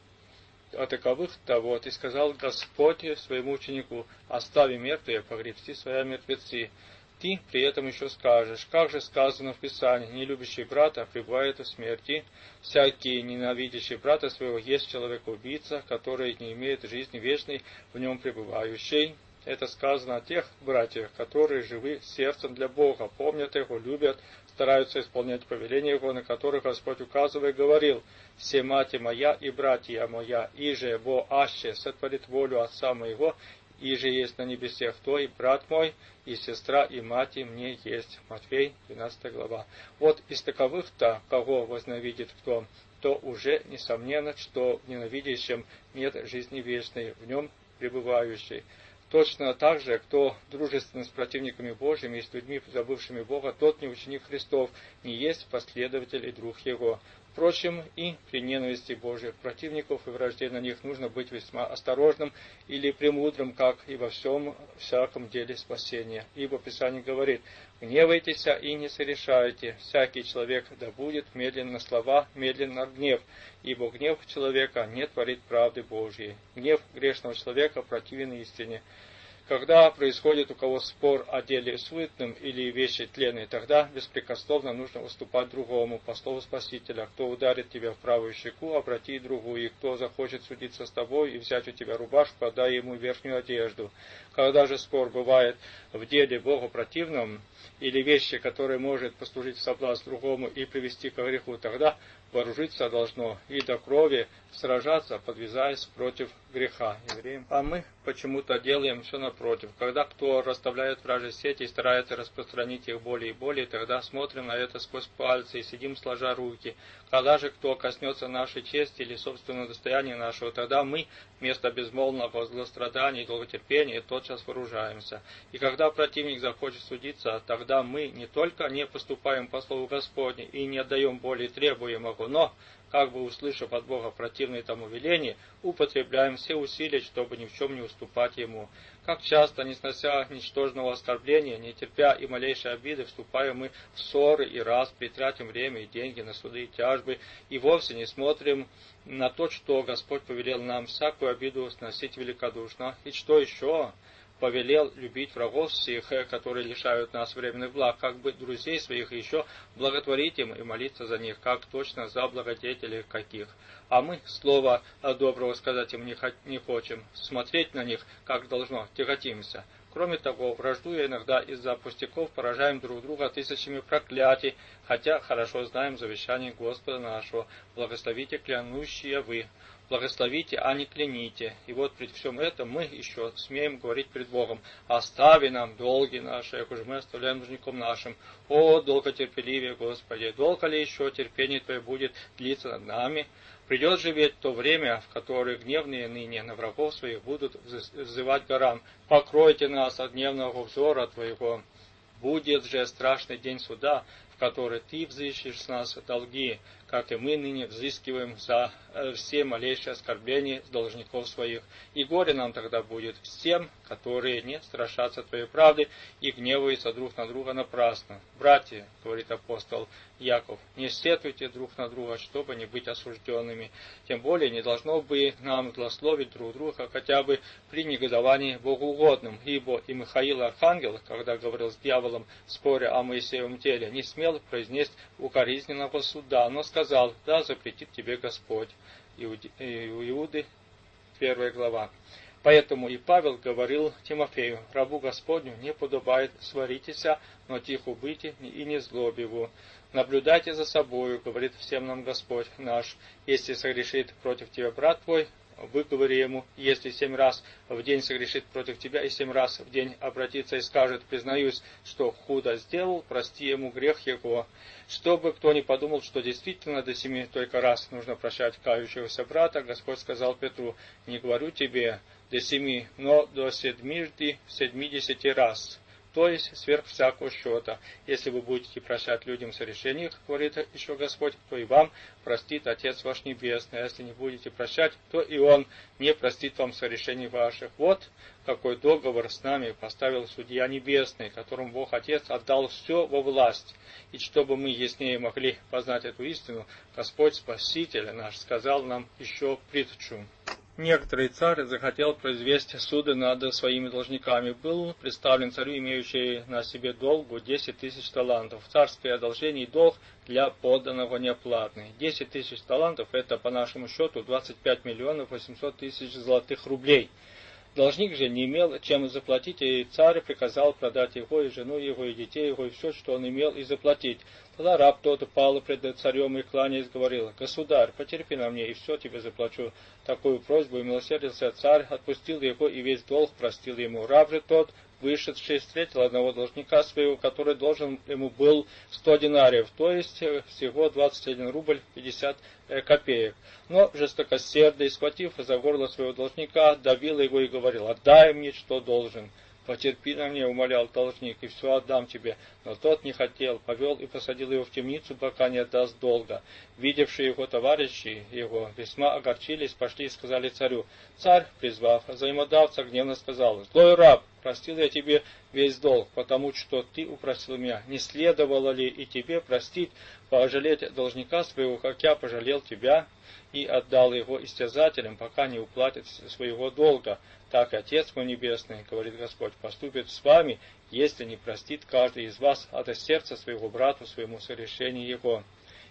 а таковых-то вот, и сказал Господь своему ученику: «Остави мертвые, погребсти свои мертвецы». Ты при этом еще скажешь: как же сказано в Писании: «Не любящий брата пребывает в смерти». Всякий ненавидящий брата своего есть человек-убийца, который не имеет жизни вечной в нем пребывающей. Это сказано о тех братьях, которые живы сердцем для Бога, помнят Его, любят, стараются исполнять повеления Его, на которых Господь указывая говорил: «Все мать моя и братья моя, иже бо аще сотворит волю Отца моего, иже есть на небесех той брат мой, и сестра, и мать мне есть». Матфей, двенадцатая глава. Вот из таковых-то, кого возненавидит кто, то уже несомненно, что в ненавидящем нет жизни вечной, в нем пребывающей. Точно так же, кто дружествен с противниками Божьими и с людьми, забывшими Бога, тот не ученик Христов, не есть последователь и друг Его. Впрочем, и при ненависти Божьих противников и вражде на них нужно быть весьма осторожным или премудрым, как и во всем всяком деле спасения. Ибо Писание говорит: «Гневайтесь и не сорешайте. Всякий человек да будет медлен на слова, медлен на гнев, ибо гнев человека не творит правды Божьей». Гнев грешного человека противен истине. Когда происходит у кого спор о деле суетном или вещи тленной, тогда беспрекословно нужно уступать другому, по слову Спасителя. Кто ударит тебя в правую щеку, обрати другую, и кто захочет судиться с тобой и взять у тебя рубашку, отдай ему верхнюю одежду. Когда же спор бывает в деле Богу противном, или вещи, которые может послужить в соблазн другому и привести к греху, тогда вооружиться должно и до крови сражаться, подвязаясь против греха. Евреям. А мы почему-то делаем все напротив. Когда кто расставляет вражьи сети и старается распространить их более и более, тогда смотрим на это сквозь пальцы и сидим сложа руки. Когда же кто коснется нашей чести или собственного достояния нашего, тогда мы вместо безмолвного злострадания и долготерпения тотчас вооружаемся. И когда противник захочет судиться, тогда мы не только не поступаем по слову Господне и не отдаем более требуемого, но, как бы услышав от Бога противное тому веление, употребляем все усилия, чтобы ни в чем не уступать Ему. Как часто, не снося ничтожного оскорбления, не терпя и малейшей обиды, вступаем мы в ссоры и распри, тратим время и деньги на суды и тяжбы, и вовсе не смотрим на то, что Господь повелел нам всякую обиду сносить великодушно, и что еще повелел любить врагов всех, которые лишают нас временных благ, как бы друзей своих, и еще благотворить им и молиться за них, как точно за благодетелей каких. А мы слова доброго сказать им не, не хочем, смотреть на них, как должно, тяготимся. Кроме того, враждуя иногда из-за пустяков, поражаем друг друга тысячами проклятий, хотя хорошо знаем завещание Господа нашего: благословите клянущие вы. Благословите, а не кляните. И вот при всем этом мы еще смеем говорить пред Богом: остави нам долги наши, как уже мы оставляем должником нашим. О, долготерпеливее, Господи, долго ли еще терпение Твое будет длиться над нами? Придет же ведь то время, в которое гневные ныне на врагов своих будут взывать горам: покройте нас от гневного взора Твоего. Будет же страшный день суда, в который Ты взыщешь с нас долги, как и мы ныне взыскиваем за все малейшие оскорбления с должников своих. И горе нам тогда будет всем, которые не страшатся Твоей правды и гневаются друг на друга напрасно. Братья, говорит апостол Яков, не сетуйте друг на друга, чтобы не быть осужденными. Тем более не должно бы нам злословить друг друга хотя бы при негодовании богоугодным, ибо и Михаил Архангел, когда говорил с дьяволом, споря о Моисеевом теле, не смел произнести укоризненного суда, но сказал: да запретит тебе Господь. Иуди, Иуды, первая глава. Поэтому и Павел говорил Тимофею: рабу Господню не подобает сваритеся, но тихо быть и не злобиву. Наблюдайте за собою, говорит всем нам Господь наш. Если согрешит против тебя брат твой, выговори ему. Если семь раз в день согрешит против тебя и семь раз в день обратится и скажет: признаюсь, что худо сделал, прости ему грех его. Чтобы кто не подумал, что действительно до семи только раз нужно прощать кающегося брата, Господь сказал Петру: не говорю тебе до семи, но до седьмижды седьмидесяти раз. То есть сверх всякого счета. Если вы будете прощать людям согрешения, говорит еще Господь, то и вам простит Отец ваш Небесный. А если не будете прощать, то и Он не простит вам согрешений ваших. Вот какой договор с нами поставил Судья Небесный, которому Бог Отец отдал все во власть. И чтобы мы яснее могли познать эту истину, Господь Спаситель наш сказал нам еще притчу. Некоторый царь захотел произвести суды над своими должниками. Был представлен царю, имеющий на себе долгу десять тысяч талантов. Царское одолжение и долг для подданного неоплатный. десять тысяч талантов — это по нашему счету двадцать пять миллионов восемьсот тысяч золотых рублей. Должник же не имел чем заплатить, и царь приказал продать его, и жену его, и детей его, и все, что он имел, и заплатить. Тогда раб тот упал пред царем и, кланяясь, говорил: государь, потерпи на мне, и все тебе заплачу. Такую просьбу и милосердился царь, отпустил его, и весь долг простил ему. Раб же тот, вышедший, встретил одного должника своего, который должен ему был сто динариев, то есть всего двадцать один рубль пятьдесят копеек. Но жестокосердый, схватив за горло своего должника, давил его и говорил: отдай мне, что должен. Потерпи на мне, умолял должник, и все отдам тебе. Но тот не хотел, повел и посадил его в темницу, пока не отдаст долга. Видевшие его товарищи его весьма огорчились, пошли и сказали царю. Царь, призвав взаимодавца, гневно сказал: злой раб, простил я тебе весь долг, потому что ты упросил меня. Не следовало ли и тебе простить, пожалеть должника своего, как я пожалел тебя, и отдал его истязателям, пока не уплатит своего долга? Так и Отец мой Небесный, говорит Господь, поступит с вами, если не простит каждый из вас от сердца своего брату своему согрешение его.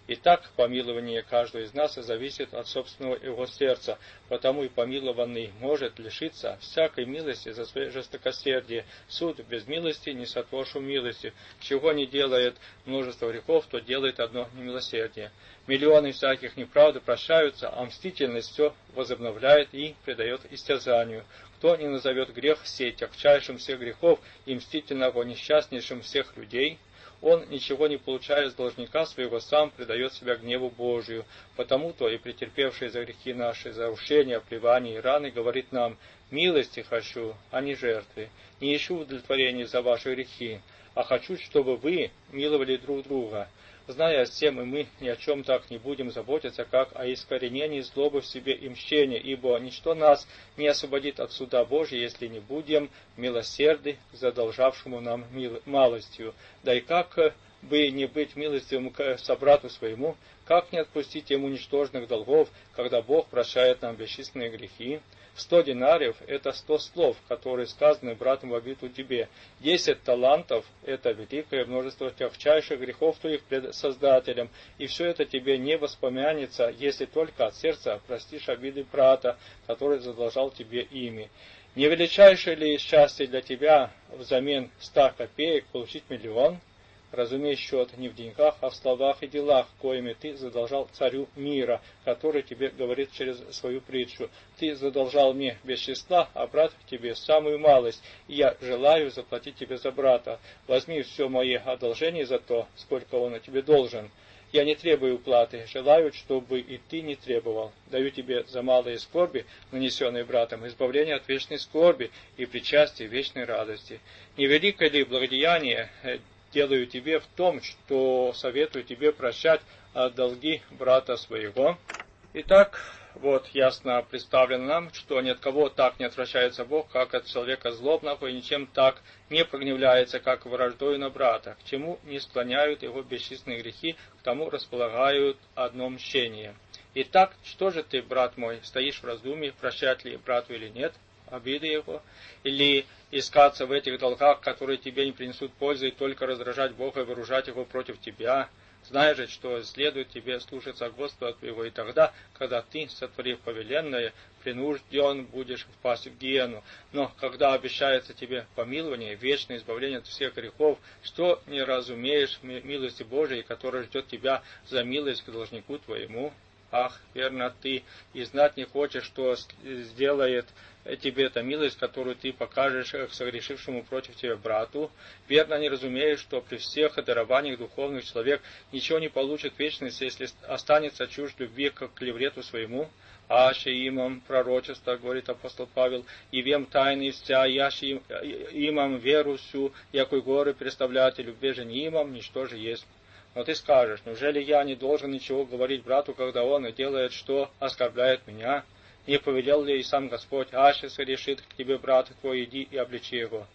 Итак, помилование каждого из нас зависит от собственного его сердца, потому и помилованный может лишиться всякой милости за свое жестокосердие. Суд без милости не сотворшу милости. Чего не делает множество грехов, то делает одно немилосердие. Миллионы всяких неправд прощаются, а мстительность все возобновляет и предает истязанию. Кто не назовет грех сей тягчайшим всех грехов и мстительного несчастнейшим всех людей, он, ничего не получая с должника своего, сам предает себя гневу Божию. Потому-то и претерпевший за грехи наши, за рушения, плевания и раны, говорит нам: «Милости хочу, а не жертвы. Не ищу удовлетворения за ваши грехи, а хочу, чтобы вы миловали друг друга». Зная о всем, и мы ни о чем так не будем заботиться, как о искоренении злобы в себе и мщения, ибо ничто нас не освободит от суда Божия, если не будем милосерды к задолжавшему нам мил... малостью. Да и как бы не быть милостивым к собрату своему, как не отпустить ему ничтожных долгов, когда Бог прощает нам бесчисленные грехи? Сто динариев – это сто слов, которые сказаны братом в обиду тебе. Десять талантов – это великое множество тягчайших грехов твоих пред Создателем. И все это тебе не воспомянется, если только от сердца простишь обиды брата, который задолжал тебе ими. Не величайшее ли счастье для тебя взамен ста копеек получить миллион? Разумей, счет не в деньгах, а в словах и делах, коими ты задолжал царю мира, который тебе говорит через свою притчу. Ты задолжал мне без числа, а брат тебе самую малость, и я желаю заплатить тебе за брата. Возьми все мои одолжения за то, сколько он тебе должен. Я не требую уплаты, желаю, чтобы и ты не требовал. Даю тебе за малые скорби, нанесенные братом, избавление от вечной скорби и причастие вечной радости. Невеликое ли благодеяние делаю тебе в том, что советую тебе прощать долги брата своего. Итак, вот ясно представлено нам, что ни от кого так не отвращается Бог, как от человека злобного, и ничем так не прогневляется, как враждою на брата, к чему не склоняют его бесчисленные грехи, к тому располагают одно мщение. Итак, что же ты, брат мой, стоишь в раздумье, прощать ли брату или нет обиды его, или искаться в этих долгах, которые тебе не принесут пользы, и только раздражать Бога и вооружать его против тебя? Знай же, что следует тебе слушаться Господа твоего, и тогда, когда ты, сотворив повеленное, принужден будешь впасть в гиену. Но когда обещается тебе помилование, вечное избавление от всех грехов, что не разумеешь милости Божией, которая ждет тебя за милость к должнику твоему? Ах, верно, ты и знать не хочешь, что сделает тебе эта милость, которую ты покажешь к согрешившему против тебя брату. Верно, не разумеешь, что при всех дарованиях духовных человек ничего не получит в вечности, если останется чужд любви к клеврету своему. Аще имам пророчества, говорит апостол Павел, и вем тайны вся, яще имам веру всю, якой горы представлять, и любви же не имам, ничто же есть. Но ты скажешь: неужели я не должен ничего говорить брату, когда он делает, что оскорбляет меня? Не повелел ли и сам Господь: аще согрешит к тебе брат твой, иди и обличи его?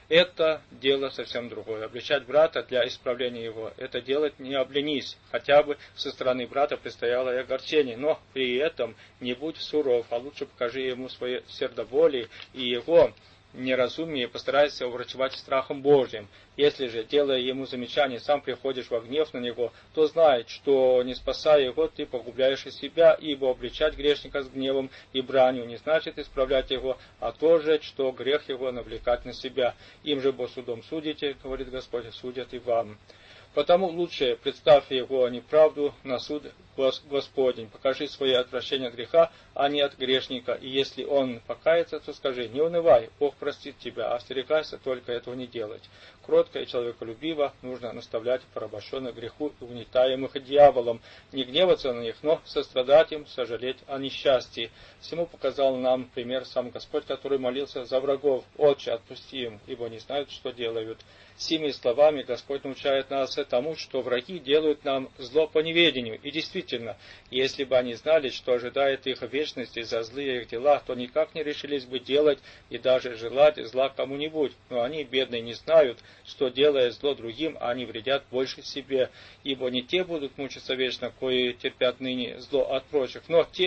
Это дело совсем другое. Обличать брата для исправления его, это делать не обленись, хотя бы со стороны брата предстояло и огорчение, но при этом не будь суров, а лучше покажи ему свое сердоболие и его неразумие, постарайся уврачевать страхом Божьим. Если же, делая ему замечание, сам приходишь во гнев на него, то знай, что, не спасая его, ты погубляешь и себя, ибо обличать грешника с гневом и бранью не значит исправлять его, а то же, что грех его навлекать на себя. Им же бо судом судите, говорит Господь, судят и вам. Потому лучше представь его неправду на суд Господень, покажи свое отвращение от греха, а не от грешника, и если он покается, то скажи: не унывай, Бог простит тебя, остерегайся только этого не делать. Кротко и человеколюбиво нужно наставлять порабощенных греху и угнетаемых дьяволом, не гневаться на них, но сострадать им, сожалеть о несчастье. Всему показал нам пример сам Господь, который молился за врагов: «Отче, отпусти им, ибо не знают, что делают». Сими словами Господь научает нас тому, что враги делают нам зло по неведению. И действительно, если бы они знали, что ожидает их в вечности за злые их дела, то никак не решились бы делать и даже желать зла кому-нибудь. Но они, бедные, не знают, что, делая зло другим, они вредят больше себе. Ибо не те будут мучиться вечно, кои терпят ныне зло от прочих, но те,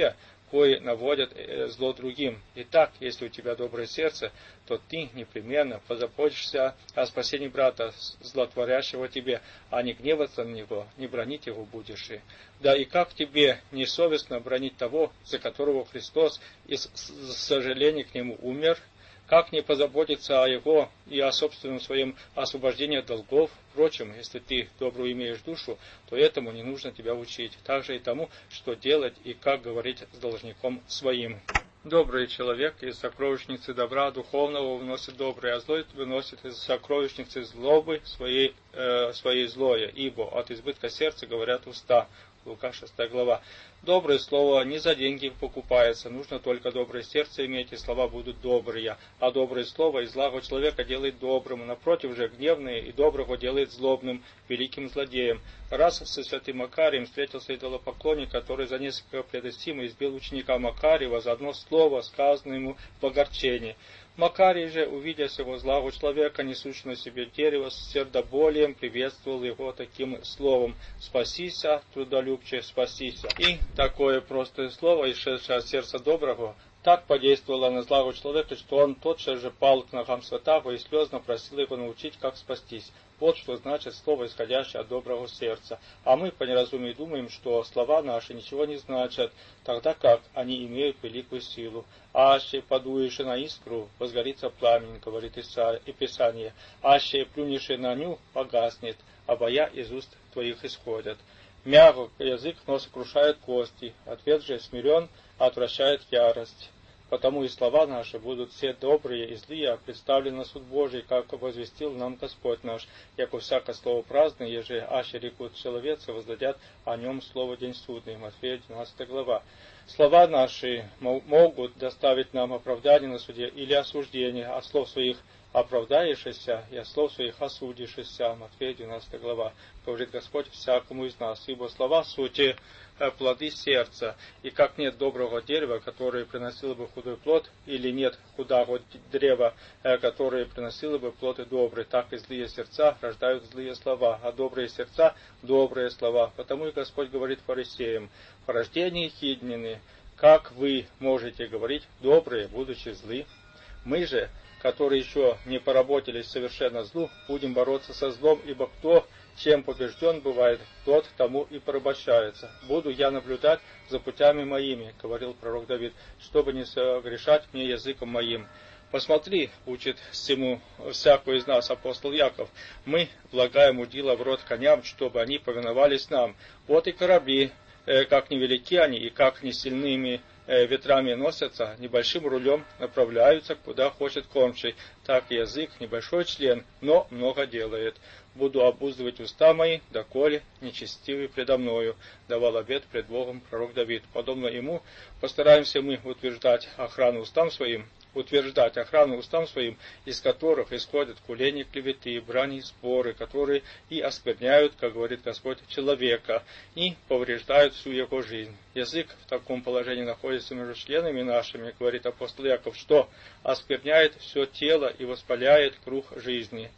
кои наводят зло другим. Итак, если у тебя доброе сердце, то ты непременно позаботишься о спасении брата, злотворящего тебе, а не гневаться на него, не бранить его будешь. И. Да и как тебе несовестно бранить того, за которого Христос из сожаления к нему умер? Как не позаботиться о его и о собственном своем освобождении от долгов? Впрочем, если ты добрую имеешь душу, то этому не нужно тебя учить. Также и тому, что делать и как говорить с должником своим. Добрый человек из сокровищницы добра духовного выносит доброе, а злой выносит из сокровищницы злобы своей, э, своей злое, ибо от избытка сердца говорят уста. Лука шестая глава. Доброе слово не за деньги покупается, нужно только доброе сердце иметь, и слова будут добрые. А доброе слово из злого человека делает добрым, напротив же гневное и доброго делает злобным, великим злодеем. Раз со святым Макарием встретился идолопоклонник, который за несколько предостима избил ученика Макариева за одно слово, сказанное ему в огорчении. Макарий же, увидя сего злого человека, несущего на себе дерево, с сердоболием приветствовал его таким словом: «Спасися, трудолюбче, спасися». И такое простое слово, исшедшее от сердца доброго, так подействовало на злого человека, что он тотчас же пал к ногам святаго и слезно просил его научить, как спастись. Вот что значит слово, исходящее от доброго сердца. А мы по неразумию думаем, что слова наши ничего не значат, тогда как они имеют великую силу. «Аще подуешь на искру, возгорится пламень», говорит и Писание. «Аще плюнешь на ню, погаснет, а боя из уст твоих исходят». Мягок язык, но сокрушает кости, ответ же смирен, отвращает ярость. Потому и слова наши будут все добрые и злые, представлены на суд Божий, как возвестил нам Господь наш. Яко всякое слово праздное, еже аще рекут человецы, воздадят о нем слово день судный. Матфея двенадцатая глава. Слова наши могут доставить нам оправдание на суде или осуждение, от слов своих оправдаешься и от слов своих осудишься. Матфея двенадцатая глава. Говорит Господь всякому из нас, ибо слова сути плоды сердца, и как нет доброго дерева, которое приносило бы худой плод, или нет худого древа, которое приносило бы плод и добрый, так и злые сердца рождают злые слова, а добрые сердца – добрые слова. Потому и Господь говорит фарисеям: «Порождение хиднины, как вы можете говорить добрые, будучи злы? Мы же, которые еще не поработались совершенно злу, будем бороться со злом, ибо кто чем побежден бывает, тот тому и порабощается. Буду я наблюдать за путями моими, говорил пророк Давид, чтобы не согрешать мне языком моим». Посмотри, учит всему всякую из нас апостол Яков, мы влагаем удила в рот коням, чтобы они повиновались нам. Вот и корабли, как невелики они и как не сильными ветрами носятся, небольшим рулем направляются, куда хочет кормчий. Так язык небольшой член, но много делает. Буду обуздывать уста мои, доколе нечестивый предо мною, давал обет пред Богом пророк Давид. Подобно ему постараемся мы утверждать охрану устам своим, утверждать охрану устам своим, из которых исходят кулени, клеветы, брани и споры, которые и оскверняют, как говорит Господь, человека, и повреждают всю его жизнь. Язык в таком положении находится между членами нашими, говорит апостол Яков, что оскверняет все тело и воспаляет круг жизни.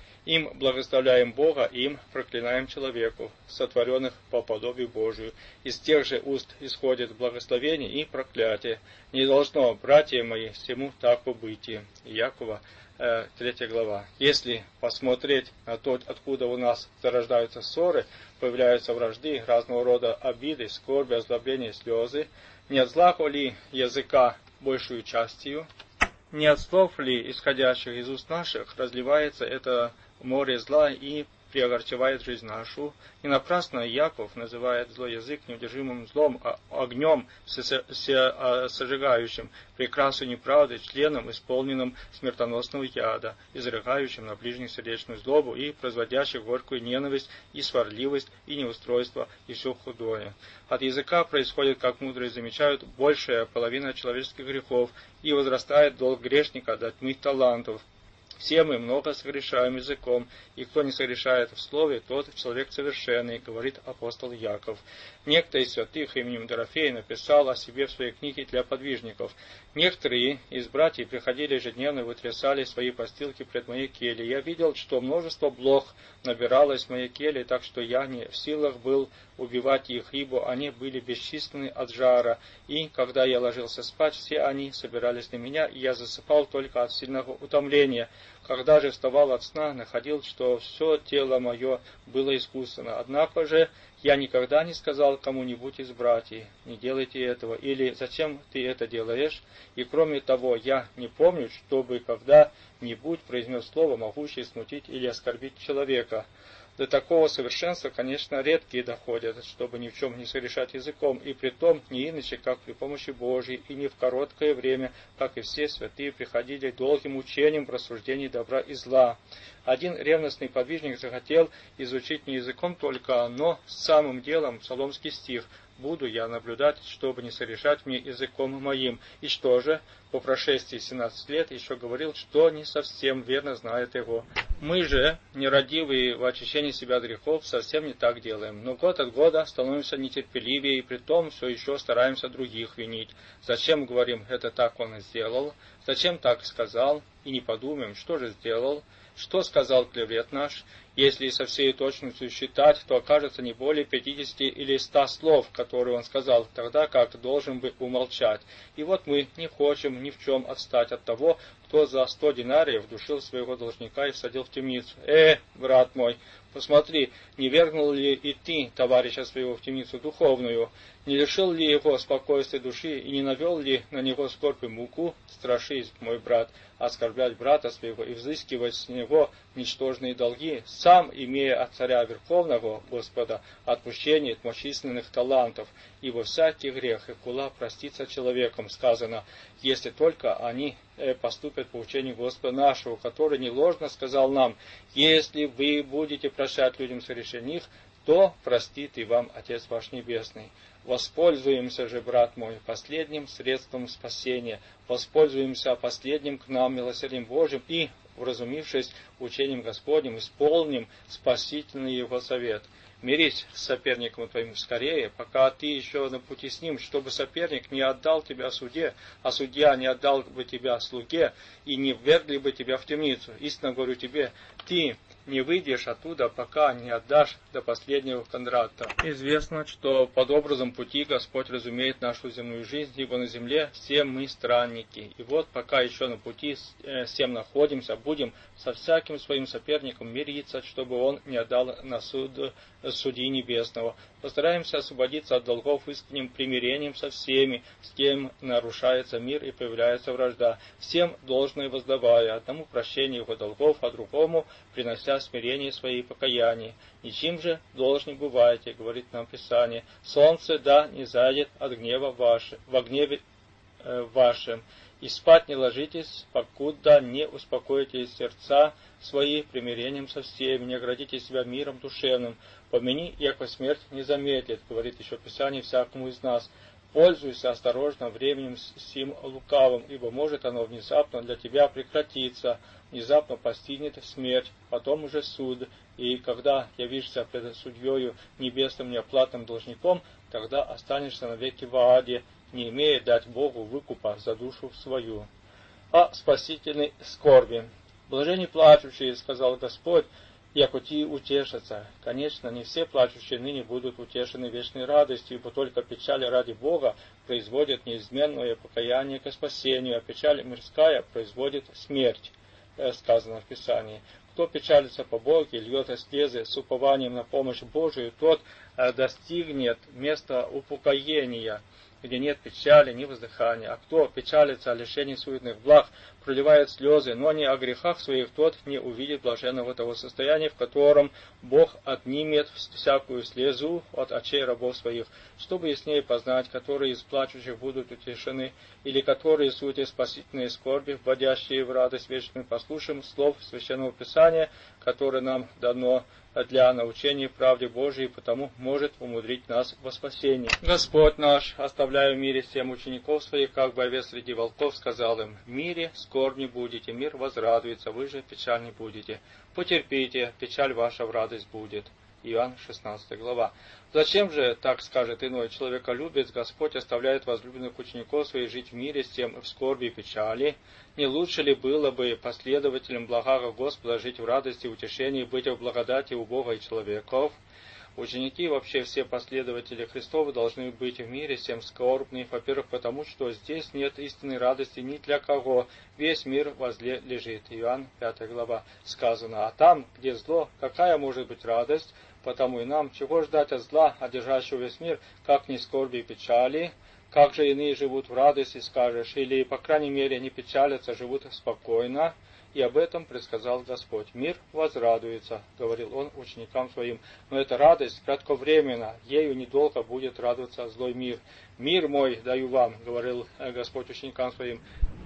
Им благословляем Бога, им проклинаем человеку, сотворенных по подобию Божию. Из тех же уст исходит благословение и проклятие. Не должно, братья мои, всему так быть. Якова, э, третья глава. Если посмотреть на то, откуда у нас зарождаются ссоры, появляются вражды, разного рода обиды, скорби, озлобления, слезы, не от злака ли языка большую частью, не от слов ли, исходящих из уст наших, разливается это море зла и приогорчевает жизнь нашу. И напрасно Яков называет злой язык неудержимым злом, а огнем сожигающим, прекрасу неправды, членом, исполненным смертоносного яда, изрыгающим на ближних сердечную злобу и производящих горькую ненависть и сварливость и неустройство и все худое. От языка происходит, как мудрые замечают, большая половина человеческих грехов, и возрастает долг грешника до тьмы талантов. Все мы много согрешаем языком, и кто не согрешает в слове, тот человек совершенный, говорит апостол Яков. Некто из святых именем Дорофей написал о себе в своей книге для подвижников. Некоторые из братьев приходили ежедневно и вытрясали свои постилки пред моей кельей. Я видел, что множество блох набиралось в моей келье, так что я не в силах был убивать их, ибо они были бесчисленны от жара. И, когда я ложился спать, все они собирались на меня, и я засыпал только от сильного утомления. Когда же вставал от сна, находил, что все тело мое было искусано. Однако же я никогда не сказал кому-нибудь из братьев: не делайте этого, или зачем ты это делаешь? И кроме того, я не помню, чтобы когда-нибудь произнес слово, могущее смутить или оскорбить человека. До такого совершенства, конечно, редкие доходят, чтобы ни в чем не сорешать языком, и притом не иначе, как при помощи Божьей, и не в короткое время, как и все святые приходили долгим учением в рассуждении добра и зла. Один ревностный подвижник захотел изучить не языком только, но самым делом псаломский стих: «Буду я наблюдать, чтобы не сорешать мне языком моим». И что же? По прошествии семнадцати лет еще говорил, что не совсем верно знает его. Мы же, нерадивые в очищении себя от грехов, совсем не так делаем. Но год от года становимся нетерпеливее, и притом все еще стараемся других винить. Зачем, говорим, это так он и сделал? Зачем так сказал? И не подумаем, что же сделал? Что сказал клевет наш? Если со всей точностью считать, то окажется не более пятидесяти или ста слов, которые он сказал, тогда как должен бы умолчать. И вот мы не хотим ни в чем отстать от того, кто за сто динариев душил своего должника и всадил в темницу. Э, брат мой, посмотри, не вергнул ли и ты товарища своего в темницу духовную? Не лишил ли его спокойствия души и не навел ли на него скорбь и муку? Страшись, мой брат, оскорблять брата своего и взыскивать с него ничтожные долги, сам имея от царя Верховного Господа отпущение от многочисленных талантов, ибо всякий грех и кула простится человеком, сказано, если только они поступят по учению Господа нашего, который неложно сказал нам: если вы будете прощать людям согрешения их, то простит и вам Отец ваш Небесный. Воспользуемся же, брат мой, последним средством спасения, воспользуемся последним к нам милосердием Божьим и, вразумившись учением Господним, исполним спасительный Его совет. Мирись с соперником твоим скорее, пока ты еще на пути с ним, чтобы соперник не отдал тебя суде, а судья не отдал бы тебя слуге и не ввергли бы тебя в темницу. Истинно говорю тебе, ты не выйдешь оттуда, пока не отдашь до последнего контракта. Известно, что под образом пути Господь разумеет нашу земную жизнь, ибо на земле все мы странники. И вот пока еще на пути всем находимся, будем со всяким своим соперником мириться, чтобы он не отдал на суд судьи небесного. Постараемся освободиться от долгов искренним примирением со всеми, с кем нарушается мир и появляется вражда, всем должное воздавая, одному прощение его долгов, а другому принося смирение свои и покаяние. Ничем же должны бывайте, говорит нам Писание, солнце да не зайдет от гнева ваше, во гневе э, вашем, и спать не ложитесь, покуда не успокоите сердца свои примирением со всеми, не оградите себя миром душевным. Помяни, яко смерть не замедлит, говорит еще Писание всякому из нас. Пользуйся осторожно временем сим лукавым, ибо может оно внезапно для тебя прекратиться, внезапно постигнет смерть, потом уже суд, и когда явишься пред судьею небесным неоплатным должником, тогда останешься навеки в аде, не имея дать Богу выкупа за душу свою. О спасительной скорби. Блаженны плачущие, сказал Господь, яко ти утешатся. Конечно, не все плачущие ныне будут утешены вечной радостью, ибо только печаль ради Бога производит неизменное покаяние ко спасению, а печаль мирская производит смерть, сказано в Писании. Кто печалится по Богу и льет слезы с упованием на помощь Божию, тот достигнет места упокоения, где нет печали, ни воздыхания. А кто печалится о лишении суетных благ, проливает слезы, но не о грехах своих, тот не увидит блаженного того состояния, в котором Бог отнимет всякую слезу от очей рабов своих, чтобы яснее познать, которые из плачущих будут утешены, или которые суть спасительные скорби, вводящие в радость вечную, послушаем слов Священного Писания, которое нам дано для научения правде Божией, потому может умудрить нас во спасении. Господь наш, оставляя в мире всем учеников своих, как бы овец среди волков, сказал им: в мире скорбь не будете, мир возрадуется, вы же печаль не будете. Потерпите, печаль ваша в радость будет. Иоанн шестнадцатая глава. Зачем же, так скажет иной, человеколюбец, Господь оставляет возлюбленных учеников своих жить в мире с тем в скорби и печали? Не лучше ли было бы последователям благого Господа жить в радости, утешении, быть в благодати у Бога и человеков? Ученики, вообще все последователи Христовы, должны быть в мире всем скорбны, во-первых, потому что здесь нет истинной радости ни для кого, весь мир возле лежит. Иоанн пятая глава сказано. А там, где зло, какая может быть радость? Потому и нам, чего ждать от зла, одержащего весь мир, как ни скорби и печали? Как же иные живут в радости, скажешь, или, по крайней мере, не печалятся, живут спокойно? И об этом предсказал Господь. Мир возрадуется, говорил он ученикам своим. Но эта радость кратковременна, ею недолго будет радоваться злой мир. Мир мой даю вам, говорил Господь ученикам своим.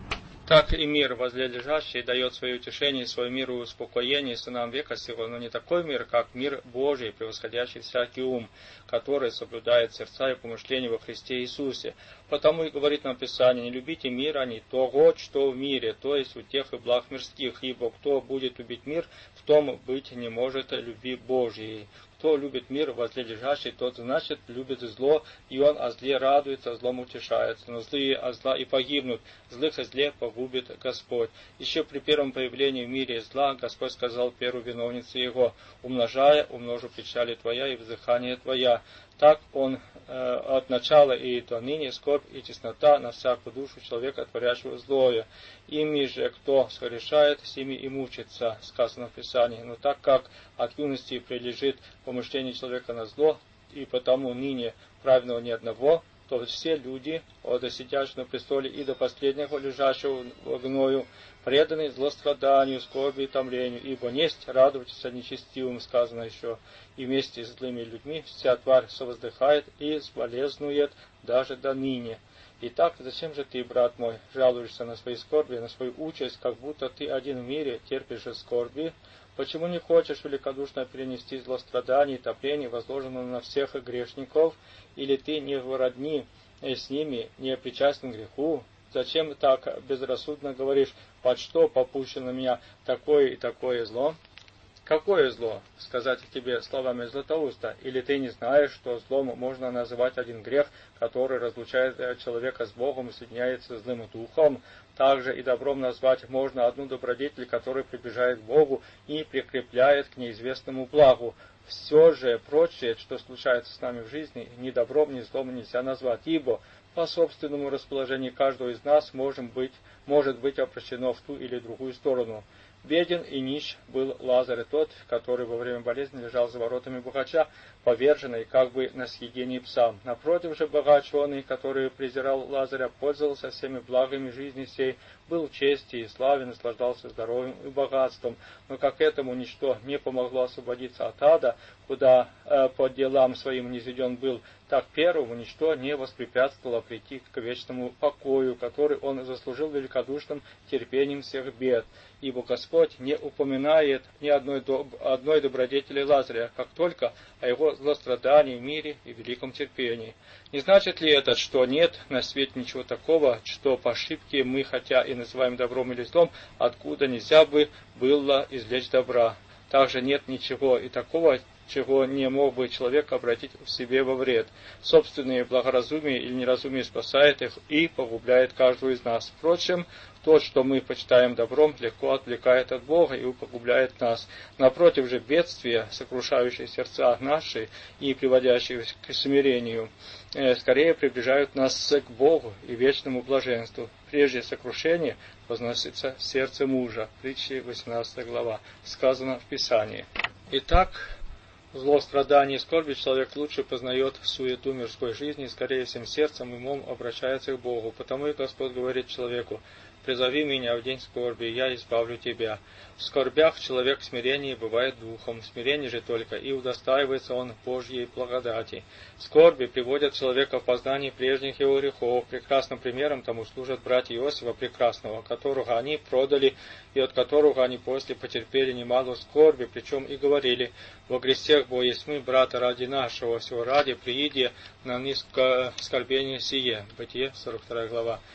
Так и мир возле лежащий дает свое утешение, свой мир и успокоение сынам века сего, но не такой мир, как мир Божий, превосходящий всякий ум, который соблюдает сердца и помышления во Христе Иисусе. Потому и говорит нам Писание, не любите мира, не того, что в мире, то есть утех и благ мирских, ибо кто будет любить мир, в том быть не может любви Божией. Кто любит мир возле лежащий, тот, значит, любит зло, и он о зле радуется, злом утешается. Но злые о зла и погибнут, злых о зле погубит Господь. Еще при первом появлении в мире зла Господь сказал первой виновнице его, умножая, умножу печали твоя и вздыхание твоя. Так он э, от начала и до ныне скорбь и теснота на всякую душу человека, творящего злое. Ими же, кто согрешает, с ними и мучится, сказано в Писании. Но так как от юности прилежит помышление человека на зло, и потому ныне праведного ни одного, то все люди, от сидящего на престоле и до последнего лежащего в гною, преданы злостраданию, скорби и томлению, ибо несть радуйтесь нечестивым, сказано еще, и вместе с злыми людьми вся тварь совоздыхает и соболезнует даже до ныне. Итак, зачем же ты, брат мой, жалуешься на свои скорби, на свою участь, как будто ты один в мире терпишь же скорби? Почему не хочешь великодушно перенести злострадание и топление, возложенное на всех грешников, или ты не в родни с ними, не причастен к греху? Зачем так безрассудно говоришь, под что попущено на меня такое и такое зло? Какое зло? Сказать тебе словами Златоуста? Или ты не знаешь, что злом можно называть один грех, который разлучает человека с Богом и соединяется с злым духом? Также и добром назвать можно одну добродетель, которая приближает к Богу и прикрепляет к неизвестному благу. Все же прочее, что случается с нами в жизни, ни добром, ни злом нельзя назвать, ибо по собственному расположению каждого из нас можем быть, может быть обращено в ту или другую сторону. Беден и нищ был Лазарь, тот, который во время болезни лежал за воротами богача, поверженный как бы на съедении псам. Напротив же богач он, который презирал Лазаря, пользовался всеми благами жизни сей, был в чести и славе, наслаждался здоровьем и богатством, но как этому ничто не помогло освободиться от ада, куда э, по делам своим низведен был, так первому ничто не воспрепятствовало прийти к вечному покою, который он заслужил великодушным терпением всех бед. Ибо Господь не упоминает ни одной, доб... одной добродетели Лазаря, как только о его злострадании в мире и великом терпении. Не значит ли это, что нет на свете ничего такого, что по ошибке мы, хотя и называем добром или злом, откуда нельзя бы было извлечь добра? Также нет ничего и такого, чего не мог бы человек обратить в себе во вред. Собственные благоразумие или неразумие спасает их и погубляет каждого из нас. Впрочем, то, что мы почитаем добром, легко отвлекает от Бога и погубляет нас. Напротив же, бедствия, сокрушающие сердца наши и приводящие к смирению, скорее приближают нас к Богу и вечному блаженству. Прежде сокрушения возносится сердце мужа. Притча восемнадцатая глава. Сказано в Писании. Итак, зло, страдание и скорби человек лучше познает суету мирской жизни и скорее всем сердцем и умом обращается к Богу. Потому и Господь говорит человеку: «Призови меня в день скорби, и я избавлю тебя». В скорбях человек в смирении бывает духом, в смирении же только и удостаивается он Божьей благодати. Скорби приводят человека в познание прежних его грехов. Прекрасным примером тому служат братья Иосифа Прекрасного, которого они продали и от которого они после потерпели немало скорби, причем и говорили: «Во грехах бо есть мы, брата, ради нашего, всего ради, прииди на низкое скорбение сие». Бытие, сорок вторая глава.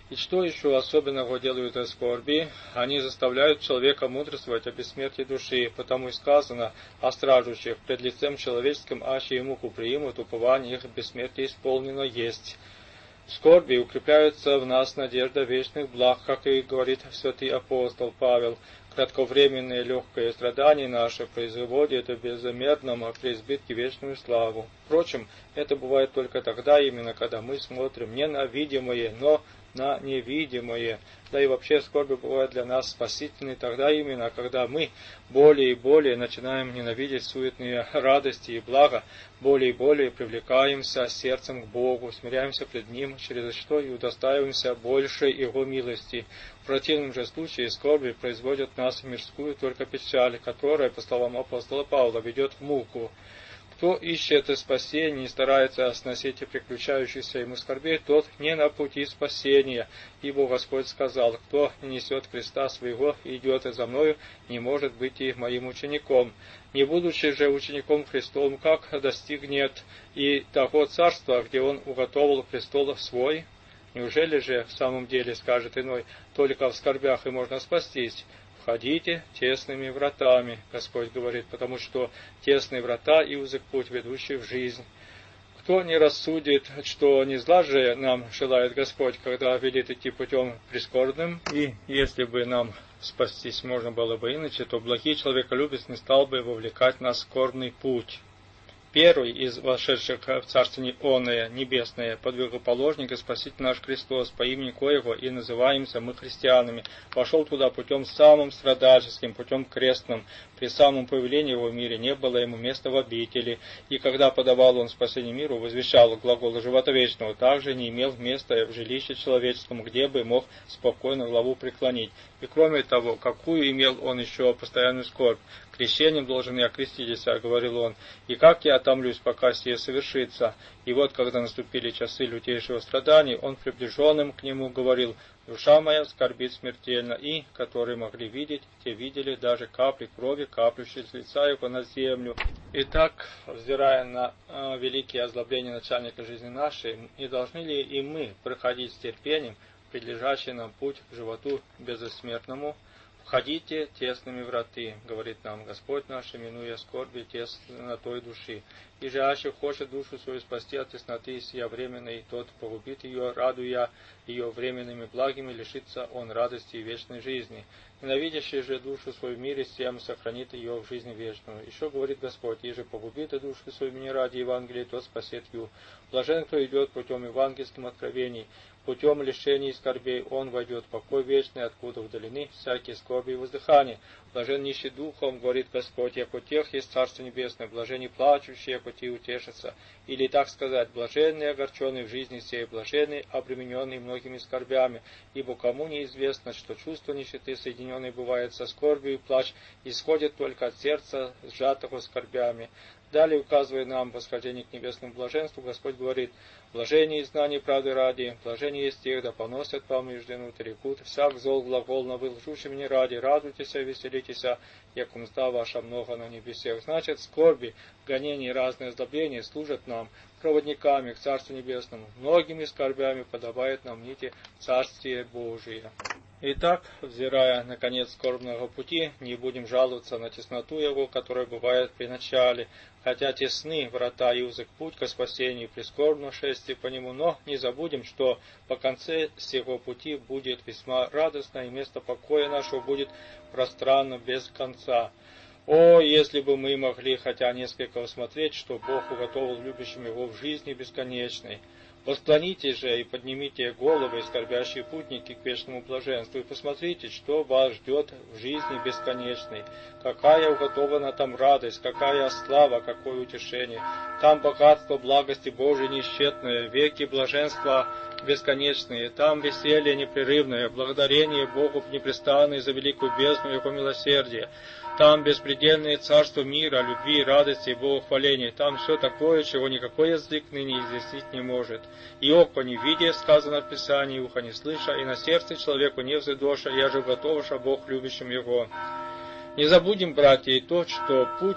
И что еще особенного делают скорби? Они заставляют человека мудрствовать о бессмертии души, потому и сказано о стражущих пред лицем человеческим, аще и муку приимут, упование их бессмертие исполнено есть. В скорби укрепляется в нас надежда вечных благ, как и говорит святый апостол Павел. Кратковременное легкое страдание наше производит в безмерном преизбытке вечную славу. Впрочем, это бывает только тогда, именно когда мы смотрим не на видимое, но на невидимое. Да и вообще скорби бывают для нас спасительны тогда именно, когда мы более и более начинаем ненавидеть суетные радости и блага, более и более привлекаемся сердцем к Богу, смиряемся пред Ним, через что и удостаиваемся большей Его милости. В противном же случае скорби производят нас в мирскую только печаль, которая, по словам апостола Павла, ведет в муку. Кто ищет спасения и старается сносить приключающихся ему скорбей, тот не на пути спасения, ибо Господь сказал: кто не несет креста своего и идет за мною, не может быть и моим учеником. Не будучи же учеником Христовым, как достигнет и того царства, где он уготовил престол свой? Неужели же в самом деле, скажет иной, только в скорбях и можно спастись? Входите тесными вратами, Господь говорит, потому что тесные врата и узок путь, ведущий в жизнь. Кто не рассудит, что не зла же нам желает Господь, когда велит идти путем прискорбным, и если бы нам спастись можно было бы иначе, то благий человеколюбец не стал бы вовлекать нас в скорбный путь. Первый из вошедших в Царствие оное небесное, подвигоположник и Спаситель наш Христос, по имени коего и называемся мы христианами, вошел туда путем самым страдальческим, путем крестным. При самом появлении его в мире не было ему места в обители, и когда подавал он спасение миру, возвещал глагол живота вечного, также не имел места в жилище человеческом, где бы мог спокойно главу преклонить. И кроме того, какую имел он еще постоянную скорбь? Крещением должен я креститься, говорил он, и как я отомлюсь, пока сие совершится. И вот, когда наступили часы лютейшего страдания, он приближенным к нему говорил: душа моя скорбит смертельно, и, которые могли видеть, те видели даже капли крови, каплющие с лица его на землю. Итак, взирая на э, великие озлобления начальника жизни нашей, не должны ли и мы проходить с терпением предлежащий нам путь к животу безсмертному? «Входите тесными враты», — говорит нам Господь наш, минуя скорби теснотой души. «И же, аще хочет душу свою спасти от тесноты сия временной, тот погубит ее, радуя ее временными благами, лишится он радости и вечной жизни. Ненавидящий же душу свою в мире сем сохранит ее в жизни вечную». Еще говорит Господь: «И же погубит и душу свою мне ради Евангелия, тот спасет ее. Блажен, кто идет путем евангельским откровений, путем лишений и скорбей, он войдет в покой вечный, откуда удалены всякие скорби и воздыхания. Блажен нищий духом, говорит Господь, яко у тех есть Царство Небесное, блаженны плачущие, яко те утешатся». Или так сказать: блаженные огорченные в жизни сей, блаженные обремененные многими скорбями, ибо кому неизвестно, что чувство нищеты, соединенное бывает со скорбью и плач, исходит только от сердца, сжатого скорбями. Далее, указывая нам восхождение к небесному блаженству, Господь говорит: «Блажение и знание правды ради, блажение есть тех, да поносят вам и жденут рекут, всяк зол глагол на вы лжущим не ради, радуйтесь, веселитесь, яко мзда ваша много на небесах». Значит, скорби, гонения и разные озлобления служат нам проводниками к Царству Небесному. Многими скорбями подобает нам нити Царствие Божие. Итак, взирая на конец скорбного пути, не будем жаловаться на тесноту его, которая бывает при начале, хотя тесны врата и узок путь ко спасению и прискорбно шествие по нему, но не забудем, что по конце сего пути будет весьма радостно, и место покоя нашего будет пространно без конца. О, если бы мы могли хотя несколько усмотреть, что Бог уготовил любящим его в жизни бесконечной. Восклонитесь же и поднимите головы, скорбящие путники, к вечному блаженству, и посмотрите, что вас ждет в жизни бесконечной. Какая уготована там радость, какая слава, какое утешение. Там богатство благости Божией неисчетное, веки блаженства бесконечные. Там веселье непрерывное, благодарение Богу непрестанное за великую бездну Его милосердия. Там беспредельное царство мира, любви, радости и богохваления. Там все такое, чего никакой язык ныне изъяснить не может. И око не видя, сказано в Писании, и ухо не слыша, и на сердце человеку не взыдоша, я же готовша Бог любящим его. Не забудем, братья, и то, что путь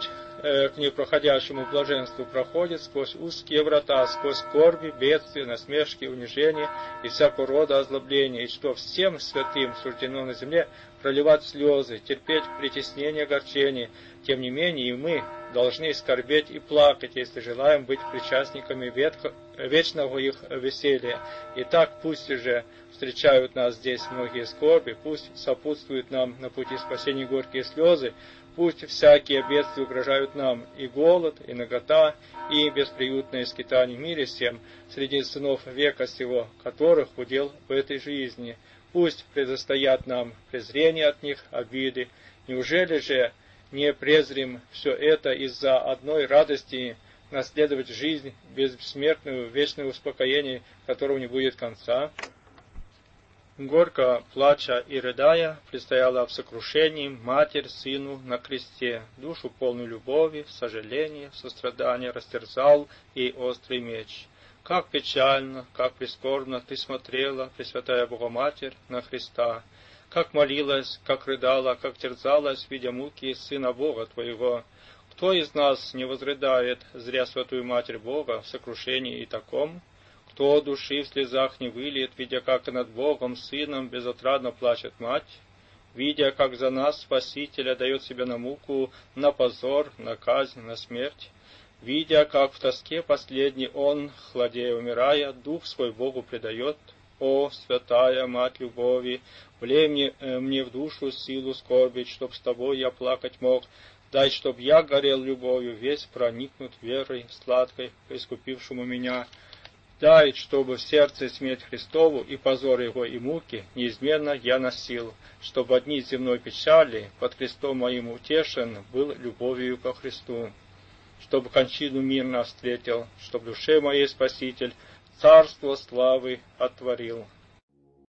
э, к непроходящему блаженству проходит сквозь узкие врата, сквозь скорби, бедствия, насмешки, унижения и всякого рода озлобления, и что всем святым суждено на земле проливать слезы, терпеть притеснение, огорчение. Тем не менее, и мы должны скорбеть и плакать, если желаем быть причастниками ветко, вечного их веселья. Итак, пусть же встречают нас здесь многие скорби, пусть сопутствуют нам на пути спасения горькие слезы, пусть всякие бедствия угрожают нам, и голод, и нагота, и бесприютное скитание в мире всем, среди сынов века сего, которых удел в этой жизни. Пусть предостоят нам презрение от них, обиды. Неужели же не презрим все это из-за одной радости наследовать жизнь бессмертную, вечное успокоение, которого не будет конца? Горько плача и рыдая, предстояла в сокрушении матерь сыну на кресте, душу полную любови, сожаления, сострадания растерзал ей острый меч. Как печально, как прискорбно ты смотрела, Пресвятая Богоматерь, на Христа, как молилась, как рыдала, как терзалась, видя муки Сына Бога Твоего. Кто из нас не возрыдает зря Святую Матерь Бога в сокрушении и таком? Кто души в слезах не выльет, видя, как над Богом, Сыном, безотрадно плачет Мать? Видя, как за нас Спасителя дает себя на муку, на позор, на казнь, на смерть? Видя, как в тоске последний Он, хладея умирая, дух свой Богу предает? О, святая Мать любови, влей мне, э, мне в душу силу скорбить, чтоб с Тобой я плакать мог. Дай, чтоб я горел любовью, весь проникнут верой сладкой, искупившему меня. Дай, чтобы в сердце смерть Христову и позор Его и муки неизменно я носил, чтобы одни земной печали под крестом моим утешен был любовью ко Христу. Чтобы кончину мирно встретил, чтоб душе моей Спаситель царство славы отворил.